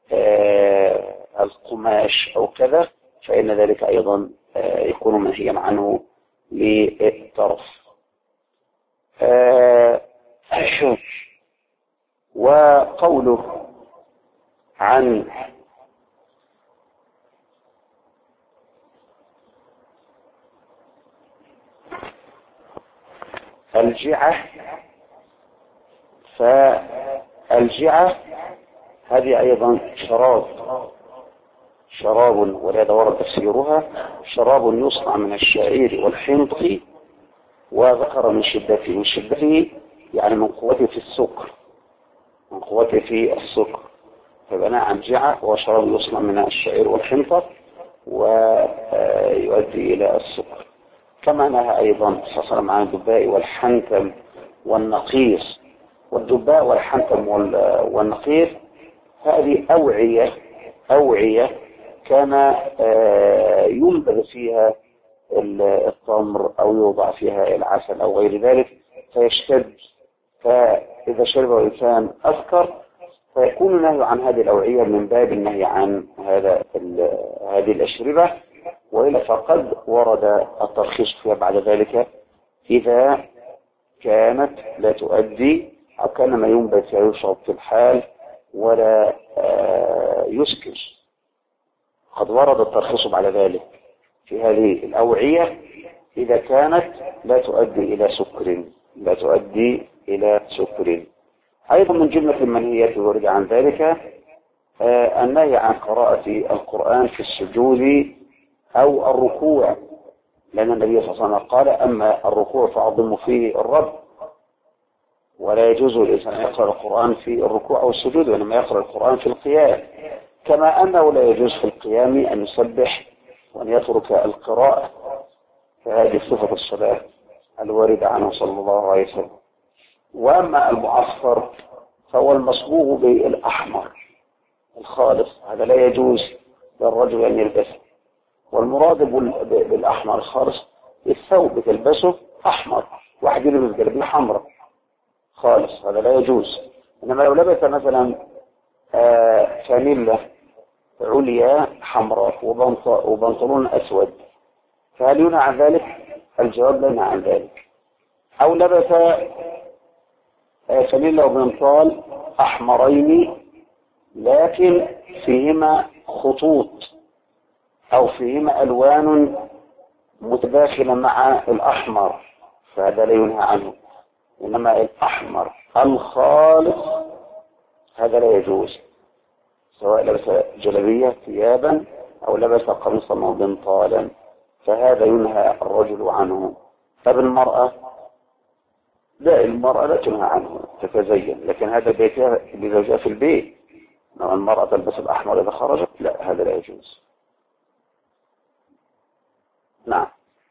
القماش أو كذا، فإن ذلك أيضا يكون منهيا عنه للطرف. وقوله عن الجعة، فالجعة هذه أيضا شراب ولهذا ورد تفسيرها شراب يصنع من الشعير والحنطة، وذكر من شدته يعني من قوته في السكر، من قوته في السكر، فبناء عن جعة وشراب يصنع من الشعير والحنطة ويؤدي إلى السكر. كما نهى أيضا صلى الله عليه وسلم عن الدباء والحنتم والنقير. والدباء والحنتم والنقير هذه أوعية كان ينبذ فيها التمر أو يوضع فيها العسل أو غير ذلك فيشتد، فإذا شرب الإنسان أسكر، فيكون النهي عن هذه الأوعية من باب النهي عن هذه الأشربة، وإلا فقد ورد الترخيص فيها بعد ذلك إذا كانت لا تؤدي أو كان ما ينبت فيها يشرب في الحال ولا يسكر، قد ورد الترخيص بعد ذلك في هذه الأوعية إذا كانت لا تؤدي إلى سكر. أيضا من جملة المنهيات الواردة عن ذلك النهي عن قراءة القرآن في السجود أو الركوع، لأن النبي صلى الله عليه وسلم قال: أما الركوع فعظموا فيه الرب، ولا يجوز للإنسان أن يقرأ القرآن في الركوع أو السجود، وإنما يقرأ القرآن في القيام، كما أنه لا يجوز في القيام أن يسبح وأن يترك القراءة، فهذه صفة الصلاة الواردة عنه صلى الله عليه وسلم. وأما المعصفر فهو المصبوغ بالأحمر الخالص، هذا لا يجوز للرجل أن يلبسه. والمراد بالأحمر الخالص الثوب تلبسه أحمر، واحد يلبس جلابية حمراء خالص هذا لا يجوز. إنما لو لبس مثلا فانيلا عليا حمراء وبنطلون أسود فهل ينهى عن ذلك؟ الجواب لا ينهى عن ذلك. أو لبس فانيلا وبنطال أحمرين لكن فيهما خطوط أو فيهما ألوان متداخلة مع الأحمر فهذا لا ينهى عنه. إنما الأحمر الخالص هذا لا يجوز، سواء لبس جلبية ثيابا أو لبس قميصا أو بنطالا فهذا ينهى الرجل عنه. فبالمرأة لا، المرأة لا تنهى عنه تتزين، لكن هذا بيتها لزوجها في البيت. لو المرأة تلبس الأحمر إذا خرجت لا، هذا لا يجوز. نعم.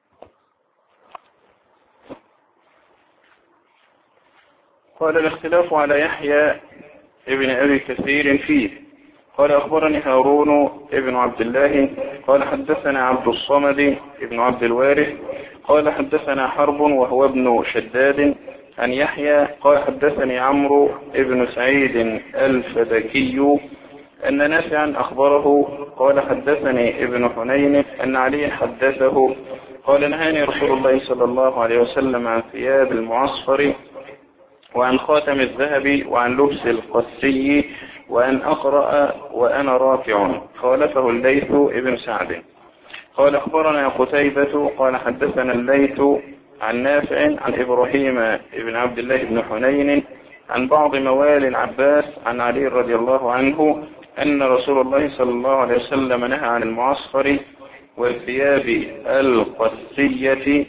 قال الاختلاف على يحيى ابن أبي كثير فيه. قال أخبرني هارون ابن عبد الله قال حدثنا عبد الصمد ابن عبد الوارث قال حدثنا حرب وهو ابن شداد عن يحيى قال حدثني عمرو ابن سعيد الفدكي أن نافعا أخبره قال حدثني ابن حنين أن علي حدثه قال نهاني رسول الله صلى الله عليه وسلم عن ثياب المعصفر وعن خاتم الذهب وعن لبس القسي وأن أقرأ وأنا راكع. خالفه الليث ابن سعد. قال أخبرنا قتيبة قال حدثنا الليث عن نافع عن إبراهيم ابن عبد الله بن حنين عن بعض موالي العباس عن علي رضي الله عنه أن رسول الله صلى الله عليه وسلم نهى عن المعصفر والثياب القسية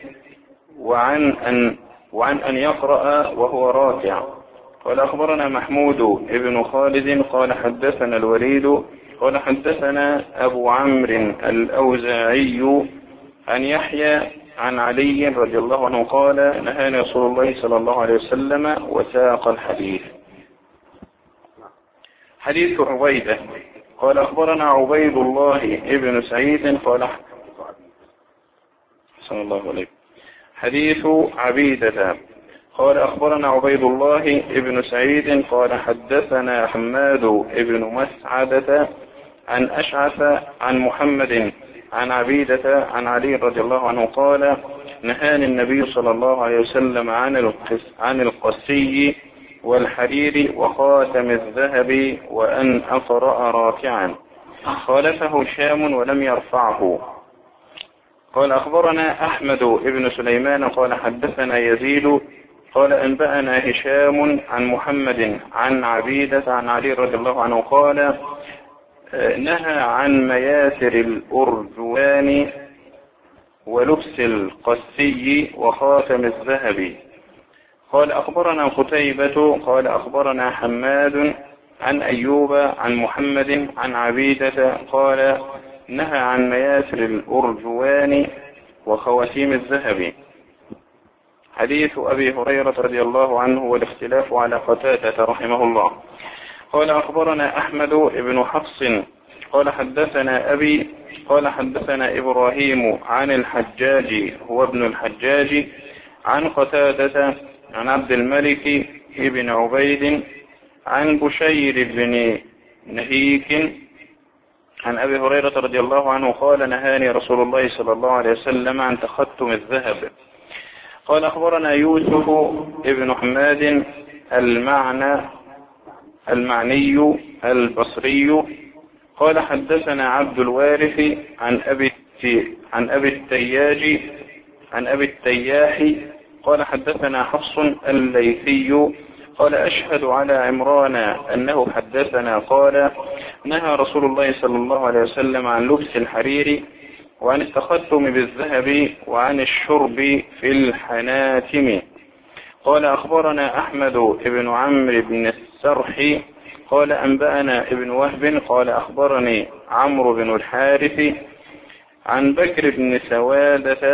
وعن أن يقرأ وهو راكع. قال أخبرنا محمود ابن خالد قال حدثنا الوليد قال حدثنا أبو عمرو الأوزاعي عن يحيى عن علي رضي الله عنه قال نهاني رسول الله صلى الله عليه وسلم وساق الحديث. حديث عبيدة قال أخبرنا عبيد الله ابن سعيد قال صلى الله عليه حديث عبيدة قال أخبرنا عبيد الله ابن سعيد قال حدثنا حماد ابن مسعدة عن أشعث عن محمد عن عبيدة عن علي رضي الله عنه قال نهاني النبي صلى الله عليه وسلم عن القسي والحرير وخاتم الذهب وأن أقرأ راكعا. خالفه هشام ولم يرفعه. قال أخبرنا أحمد ابن سليمان قال حدثنا يزيد قال أنبأنا هشام عن محمد عن عبيدة عن علي رضي الله عنه قال نهى عن مياسر الأرجوان ولبس القسي وخاتم الذهب. قال أخبرنا قتيبة قال أخبرنا حماد عن أيوب عن محمد عن عبيدة قال نهى عن مياسر الأرجوان وخواتيم الذهب. حديث أبي هريرة رضي الله عنه والاختلاف على قتادة رحمه الله. قال أخبرنا أحمد بن حفص قال حدثنا أبي قال حدثنا إبراهيم عن الحجاج هو ابن الحجاج عن قتادة عن عبد الملك بن عبيد عن بشير بن نهيك عن أبي هريرة رضي الله عنه قال نهاني رسول الله صلى الله عليه وسلم عن تختم الذهب. قال أخبرنا يوسف ابن حماد المعني البصري قال حدثنا عبد الوارث عن أبي التياح قال حدثنا حفص الليثي قال أشهد على عمران أنه حدثنا قال نهى رسول الله صلى الله عليه وسلم عن لبس الحرير وعن التختم بالذهب وعن الشرب في الحناتم. قال أخبرنا أحمد بن عمرو بن السرح قال أنبأنا ابن وهب قال أخبرني عمرو بن الحارث عن بكر بن سوادة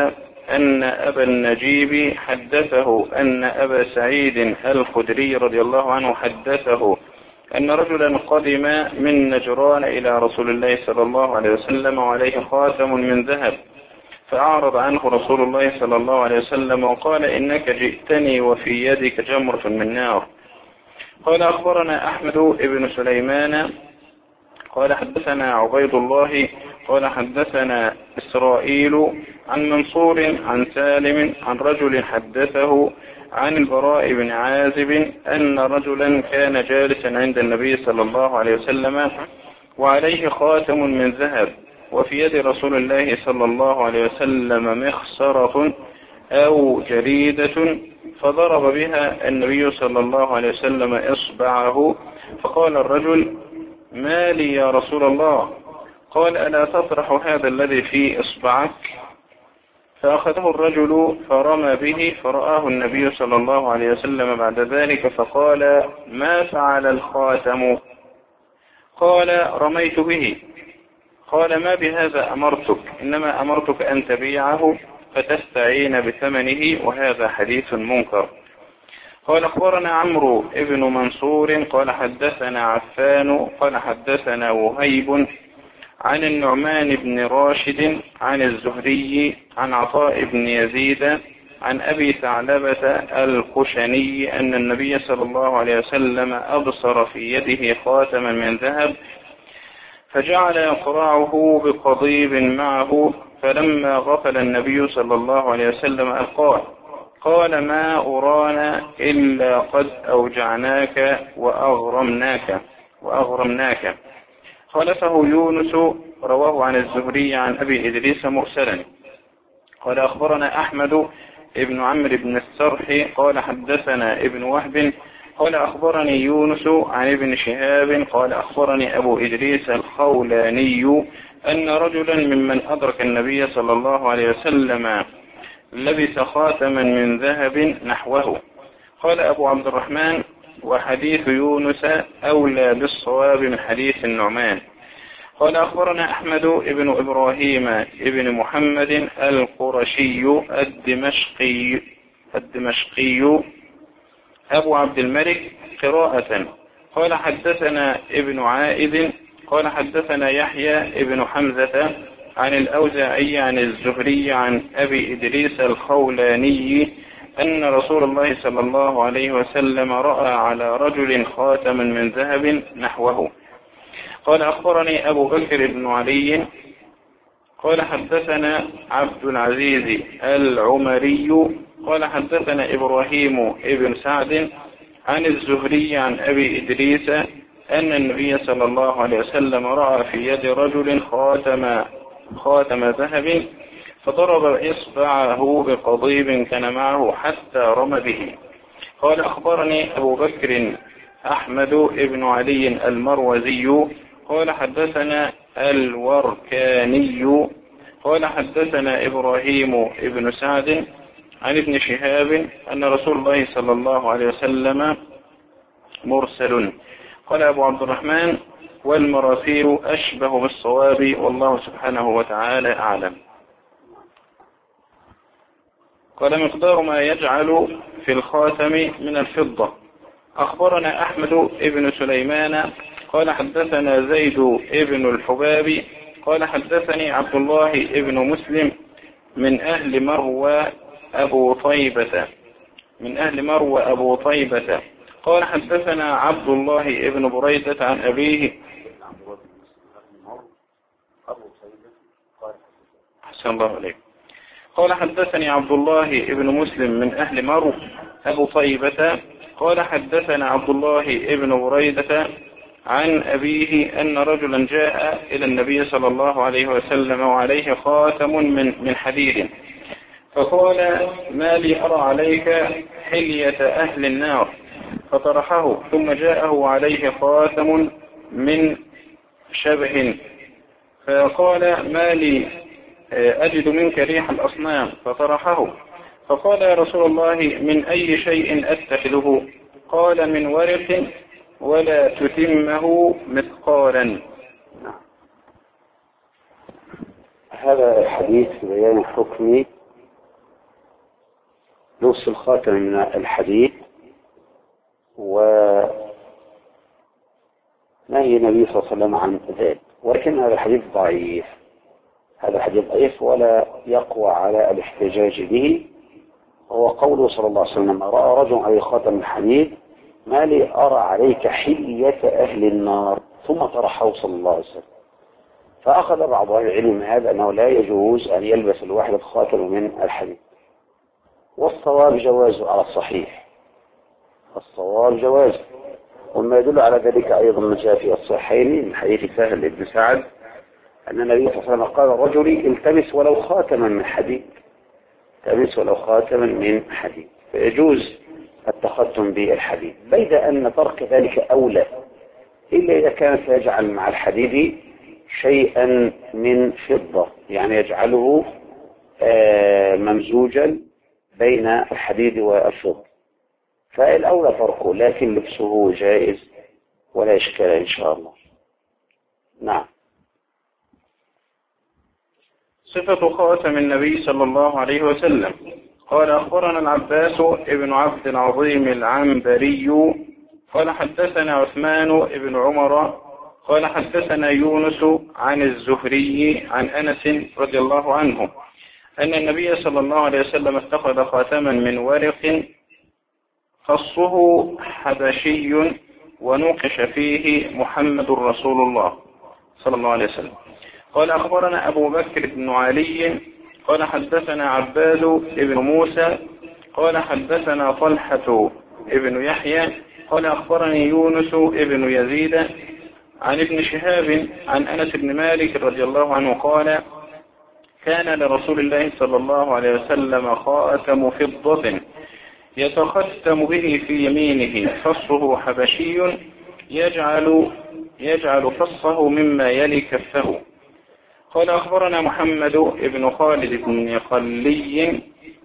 أن أبا النجيب حدثه أن أبا سعيد الخدري رضي الله عنه حدثه أن رجلا قدم من نجران إلى رسول الله صلى الله عليه وسلم وعليه خاتم من ذهب، فأعرض عنه رسول الله صلى الله عليه وسلم وقال إنك جئتني وفي يدك جمرة من نار. قال أخبرنا أحمد بن سليمان قال حدثنا عبيد الله قال حدثنا إسرائيل عن منصور عن سالم عن رجل حدثه عن البراء بن عازب أن رجلا كان جالسا عند النبي صلى الله عليه وسلم وعليه خاتم من ذهب، وفي يد رسول الله صلى الله عليه وسلم مخصرة أو جريدة، فضرب بها النبي صلى الله عليه وسلم إصبعه، فقال الرجل: ما لي يا رسول الله؟ قال: ألا تطرح هذا الذي في إصبعك؟ فأخذه الرجل فرمى به، فرآه النبي صلى الله عليه وسلم بعد ذلك فقال: ما فعل الخاتم؟ قال: رميت به. قال: ما بهذا أمرتك، إنما أمرتك أن تبيعه فتستعين بثمنه، وهذا حديث منكر. قال أخبرنا عمرو ابن منصور قال حدثنا عفان قال حدثنا وهيب عن النعمان بن راشد عن الزهري عن عطاء بن يزيد عن أبي ثعلبة الخشني أن النبي صلى الله عليه وسلم أبصر في يده خاتما من ذهب، فجعل يقرعه بقضيب معه، فلما غفل النبي صلى الله عليه وسلم ألقاه. قال: ما أرانا إلا قد أوجعناك وأغرمناك. خلفه يونس رواه عن الزهري عن أبي إدريس مرسلا. قال أخبرنا أحمد ابن عمرو بن السرح قال حدثنا ابن وهب قال أخبرني يونس عن ابن شهاب قال أخبرني أبو إدريس الخولاني أن رجلا ممن أدرك النبي صلى الله عليه وسلم لبس خاتما من ذهب نحوه. قال أبو عبد الرحمن: وحديث يونس أولى بالصواب من حديث النعمان. قال أخبرنا أحمد ابن إبراهيم ابن محمد القرشي الدمشقي أبو عبد الملك قراءة. قال حدثنا ابن عائذ قال حدثنا يحيى ابن حمزة عن الأوزاعي عن الزهري عن أبي إدريس الخولاني أن رسول الله صلى الله عليه وسلم رأى على رجل خاتما من ذهب نحوه. قال أخبرني أبو بكر بن علي قال حدثنا عبد العزيز العمري قال حدثنا إبراهيم ابن سعد عن الزهري عن أبي إدريس أن النبي صلى الله عليه وسلم رأى في يد رجل خاتم ذهب، فضرب إصبعه بقضيب كان معه حتى رمى به. قال أخبرني أبو بكر أحمد ابن علي المروزي قال حدثنا الوركاني قال حدثنا إبراهيم ابن سعد عن ابن شهاب أن رسول الله صلى الله عليه وسلم مرسل. قال أبو عبد الرحمن: والمراسيل أشبه بالصواب، والله سبحانه وتعالى أعلم. قال مقدار ما يجعل في الخاتم من الفضة. أخبرنا أحمد ابن سليمان قال حدثنا زيد ابن الحباب قال حدثني عبد الله ابن مسلم من أهل مروى أبو طيبة قال حدثنا عبد الله ابن بريدة عن أبيه أحسن الله عليك. قال حدثني عبد الله ابن مسلم من أهل مرو أبو طيبة قال حدثنا عبد الله ابن بريدة عن أبيه أن رجلا جاء إلى النبي صلى الله عليه وسلم وعليه خاتم من حديد، فقال: ما لي أرى عليك حلية أهل النار، فطرحه. ثم جاءه عليه خاتم من شبه، فقال: ما لي أجد منك ريح الأصنام، فطرحه. فقال: يا رسول الله من أي شيء أتخذه؟ قال: من ورق ولا تتمه مثقالا. هذا الحديث في بيان حكم لبس الخاتم من الحديد ونهي النبي صلى الله عليه وسلم عن ذلك، ولكن هذا الحديث ضعيف، هذا الحديث ضعيف ولا يقوى على الاحتجاج به. هو قوله صلى الله عليه وسلم: رأى رجل عليه خاتم الحديد ما لي أرى عليك حلية أهل النار، ثم طرحه صلى الله عليه وسلم. فأخذ بعض أهل العلم هذا أنه لا يجوز أن يلبس الواحد الخاتم من الحديد، والصواب جوازه على الصحيح، الصواب جوازه. وما يدل على ذلك أيضا ما جاء في الصحيحين من حديث سهل بن سعد أن النبي صلى الله عليه وسلم قال: الرجل التمس ولو خاتما من حديد، التمس ولو خاتما من حديد. فيجوز التختم بالحديد، بيد أن ترك ذلك أولى، إلا إذا كان سيجعل مع الحديد شيئا من فضة، يعني يجعله ممزوجا بين الحديد والفضة، فالأولى تركه، لكن لبسه جائز ولا إشكال إن شاء الله. نعم. صفة خاتم النبي صلى الله عليه وسلم. قال: أخبرنا العباس ابن عبد العظيم العنبري قال: حدثنا عثمان ابن عمر قال: حدثنا يونس عن الزهري عن أنس رضي الله عنه أن النبي صلى الله عليه وسلم اتخذ خاتما من ورق خصه حبشي ونوقش فيه محمد رسول الله صلى الله عليه وسلم. قال: أخبرنا أبو بكر بن علي قال: حدثنا عباد بن موسى قال: حدثنا طلحة ابن يحيى قال: أخبرني يونس ابن يزيد عن ابن شهاب عن أنس بن مالك رضي الله عنه قال: كان لرسول الله صلى الله عليه وسلم خاتم فضة يتختم به في يمينه، فصه حبشي يجعل فصه مما يلي كفه. قال: أخبرنا محمد بن خالد بن خلي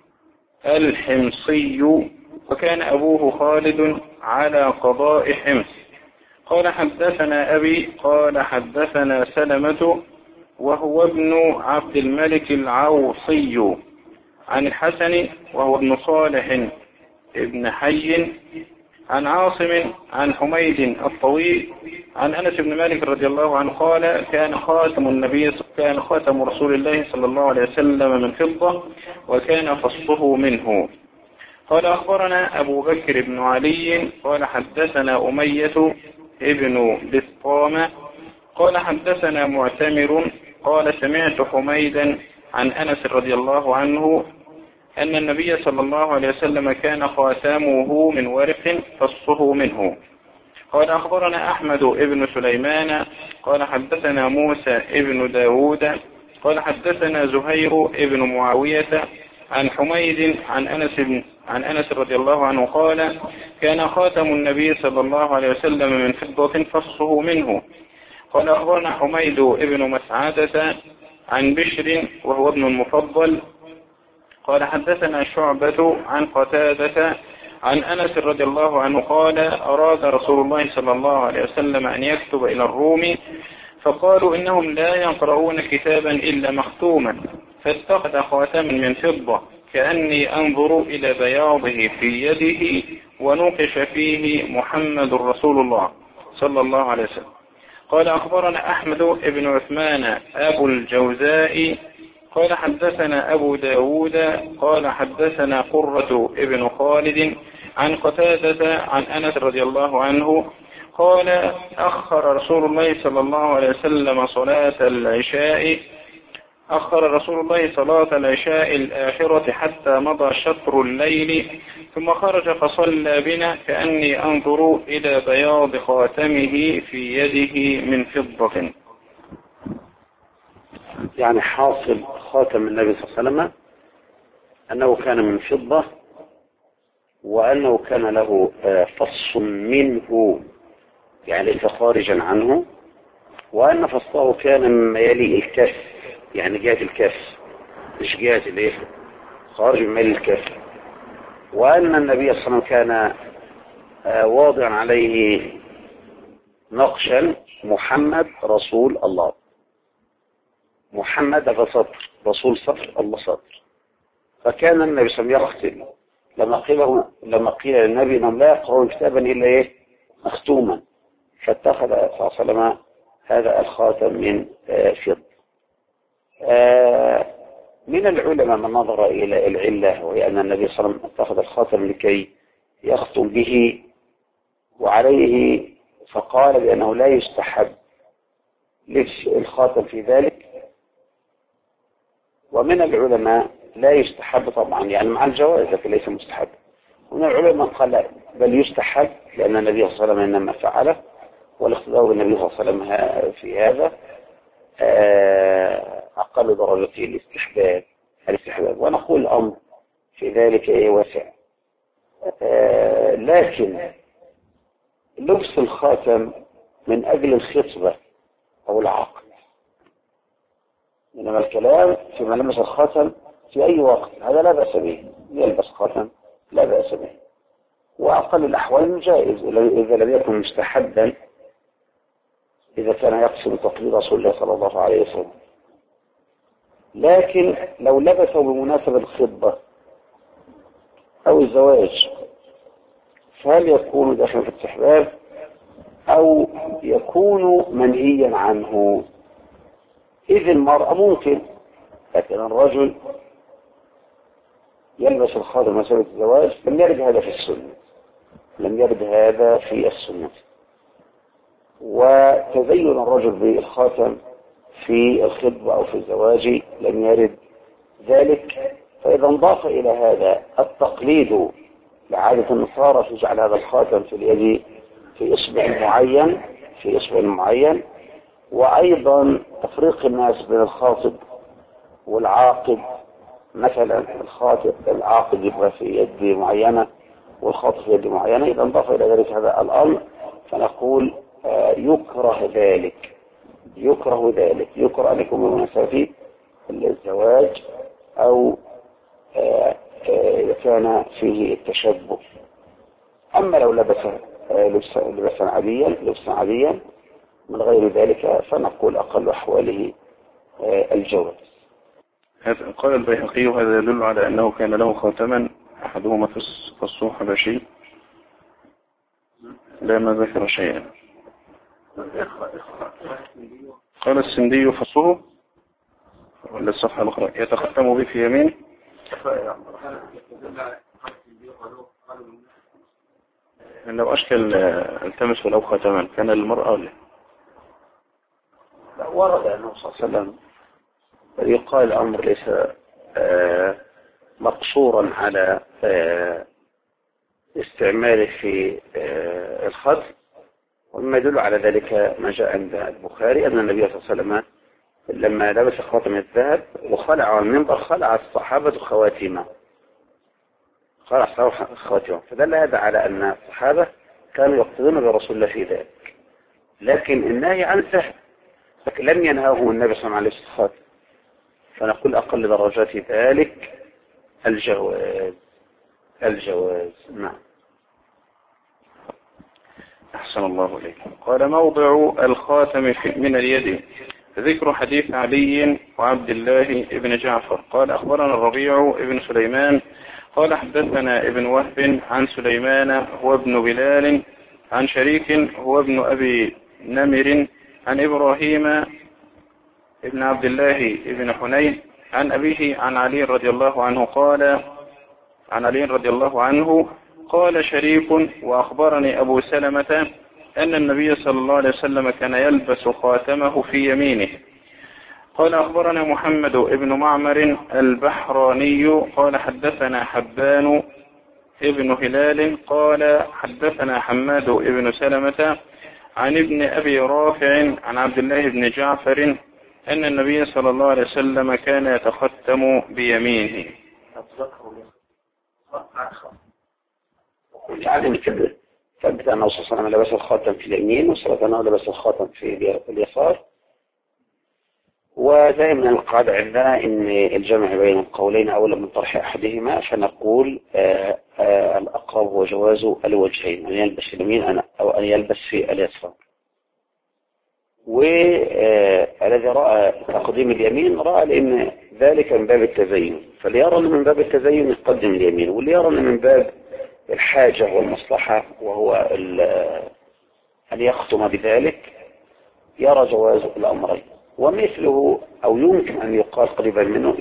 الحمصي وكان أبوه خالد على قضاء حمص. قال: حدثنا أبي قال: حدثنا سلمة وهو ابن عبد الملك العوصي عن الحسن وهو ابن صالح ابن حي عن عاصم عن حميد الطويل عن أنس بن مالك رضي الله عنه قال: كان خاتم رسول الله صلى الله عليه وسلم من فضة وكان فصه منه. قال: أخبرنا أبو بكر بن علي قال: حدثنا أمية ابن بسطام قال: حدثنا معتمر قال: سمعت حميدا عن أنس رضي الله عنه أن النبي صلى الله عليه وسلم كان خاتمه من ورق فصه منه. قال: أخبرنا أحمد ابن سليمان قال: حدثنا موسى ابن داود قال: حدثنا زهير ابن معاوية عن حميد عن أنس رضي الله عنه قال: كان خاتم النبي صلى الله عليه وسلم من فضة فصه منه. قال: أخبرنا حميد ابن مسعدة عن بشر وهو ابن المفضل قال: حدثنا شعبة عن قتادة عن أنس رضي الله عنه قال: أراد رسول الله صلى الله عليه وسلم أن يكتب إلى الروم فقالوا إنهم لا يقرؤون كتابا إلا مختوما، فاتخذ خاتما من فضة كأني أنظر إلى بياضه في يده ونوقش فيه محمد رسول الله صلى الله عليه وسلم. قال: أخبرنا أحمد بن عثمان أبو الجوزاء قال: حدثنا أبو داود قال: حدثنا قرة ابن خالد عن قتادة عن أنس رضي الله عنه قال: أخر رسول الله صلى الله عليه وسلم صلاة العشاء الآخرة حتى مضى شطر الليل ثم خرج فصلى بنا كأني أنظر إلى بياض خاتمه في يده من فضة. يعني حاصل خاتم النبي صلى الله عليه وسلم أنه كان من فضة، وأنه كان له فص منه يعني ليس خارجا عنه، وأن فصه كان مما يلي الكف، يعني جهة الكف مش جهة الايه خارج من الكف، وأن النبي صلى الله عليه وسلم كان واضعا عليه نقشا محمد رسول الله، محمد فسطر، رسول سطر، الله سطر. فكان النبي صلى الله عليه وسلم يختم لما قيل للنبي انهم لا يقرؤون كتابا الا ايه مختوما، فاتخذ صلى الله عليه وسلم هذا الخاتم من فضة. من العلماء من نظر الى العلة، وهي ان النبي صلى الله عليه وسلم اتخذ الخاتم لكي يختم به وعليه، فقال بانه لا يستحب لبس الخاتم في ذلك. ومن العلماء لا يستحب طبعا، يعني مع الجواز لكن ليس مستحب. ومن العلماء قال لا بل يستحب، لأن النبي صلى الله عليه وسلم إنما فعله، والاقتداء بالنبي صلى الله عليه وسلم في هذا أقل درجته الاستحباب. ونقول الأمر في ذلك واسع. لكن لبس الخاتم من أجل الخطبة أو العقد، إنما الكلام في ملمس الخاتم في أي وقت هذا لا بأس به، يلبس خاتم لا بأس به، وأقل الأحوال جائز إذا لم يكن مستحبا، إذا كان يقصد تقليد رسول الله صلى الله عليه وسلم. لكن لو لبسه بمناسبة الخطبة أو الزواج فهل يكون داخل في الاستحباب أو يكون منهيا عنه؟ إذ المرأة ممكن، لكن الرجل يلبس الخاتم بمناسبة الزواج لم يرد هذا في السنة، لم يرد هذا في السنة. وتزين الرجل بالخاتم في الخطبة أو في الزواج لم يرد ذلك. فإذا انضاف إلى هذا التقليد لعادة النصارى في جعل هذا الخاتم في اليد في إصبع معين، وأيضا تفريق الناس بين الخاطب والعاقد، مثلا العاقد يبقى في يد معينة والخاطب في يد معينة، إذا انضاف إلى ذلك هذا الأمر فنقول يكره أن يكون بمناسبة الزواج أو إذا كان فيه التشبه. أما لو لبس لبسا عاديا من غير ذلك فنقول أقل أحواله الجواز. قال البيهقي هذا يدل على أنه كان له خاتما أحدهما فصه حبشي لا ما ذكر شيئا. قال السندي فصه ولا الصفحة الأخرى يتختم به في يمين. لو أشكل التمس ولو ختما كان للمرأة ولا لا؟ ورد أنه صلى الله عليه وسلم يقال الأمر ليس مقصورا على استعماله في الختم. ومما يدل على ذلك ما جاء عند البخاري أن النبي صلى الله عليه وسلم لما لبس خاتم الذهب وخلع على المنبر خلع الصحابة خواتيمه، فدل هذا على أن الصحابة كانوا يقتدون برسول الله في ذلك. لكن النهي عن سهل، لكن لم ينهاهم النبي صلى الله عليه وسلم. فنقول أقل درجات ذلك الجواز. نعم. أحسن الله إليك. قال موضع الخاتم من اليد. ذكر حديث علي وعبد الله بن جعفر قال أخبرنا الربيع بن سليمان قال حدثنا ابن وهب عن سليمان هو ابن بلال عن شريك هو ابن أبي نمر عن إبراهيم ابن عبد الله ابن حنين عن أبيه عن علي رضي الله عنه قال شريك وأخبرني أبو سلمة أن النبي صلى الله عليه وسلم كان يلبس خاتمه في يمينه. قال أخبرنا محمد ابن معمر البحراني قال حدثنا حبان ابن هلال قال حدثنا حماد ابن سلمة عن ابن أبي رافع عن عبد الله بن جعفر أن النبي صلى الله عليه وسلم كان يتختم بيمينه. يعني كده ثبت أنه صلى الله عليه وسلم لبس الخاتم في اليمين وثبت أنه لبس الخاتم في اليسار. ودائما القاعدة عندنا إن الجمع بين القولين أولى من طرح أحدهما، فنقول الأقرب هو جواز الوجهين، أن يلبس اليمين أو أن يلبس في اليسار. والذي رأى تقديم اليمين رأى لأن ذلك من باب التزين، فاللي يرى أن من باب التزين يقدم اليمين، واللي يرى أن من باب الحاجة والمصلحة وهو أن يختم بذلك يرى جواز الأمرين. ومثله أو يمكن أن يقال قريبا منه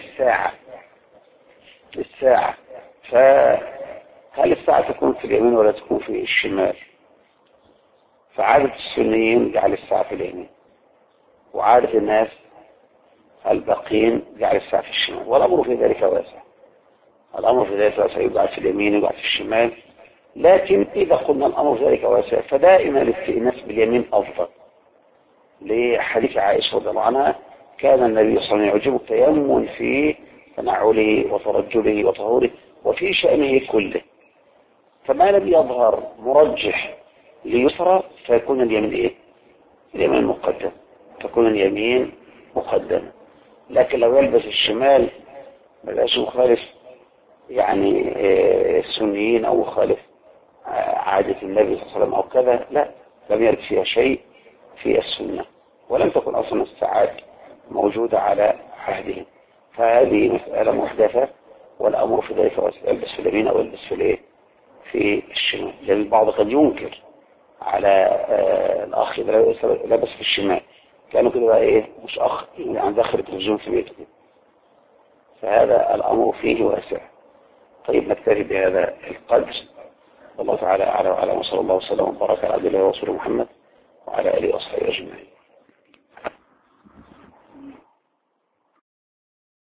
الساعة، فهل الساعة تكون في اليمين ولا تكون في الشمال؟ فعادة السنيين جعل الساعة في اليمين، وعادة الناس الباقين جعل الساعة في الشمال، والأمر في ذلك واسع. الأمر في ذلك واسع، يقع في اليمين يقع في الشمال. لكن إذا قلنا الأمر في ذلك واسع فدائما الاستئناس باليمين أفضل، لحديث عائشة رضي الله عنها كان النبي صلى الله عليه وسلم يعجبه التيمم في تنعله وترجله وطهوره وفي شأنه كله، فما لم يظهر مرجح ليسرى فيكون اليمين إيه؟ اليمين مقدم، تكون اليمين مقدم. لكن لو يلبس الشمال ما بقاش مخالف يعني السنيين أو مخالف عادة النبي صلى الله عليه وسلم أو كذا، لا، لم يرد فيها شيء في السنة، ولم تكن أصلا الساعات موجودة على عهدهم. فهذه مسألة محدثة، والأمر في ذلك يلبس في اليمين أو يلبس في الإيه؟ في الشمال. لأن البعض قد ينكر على الأخ إذا لبس في الشمال كانوا كده بقى إيه؟ مش أخ يعني داخل التلفزيون في بيته، فهذا الأمر فيه واسع. طيب نكتفي بهذا القدر، والله تعالى أعلى وعلى، وصلى الله وسلم وبارك على عبد الله ورسوله محمد وعلى آله وصحبه أجمعين.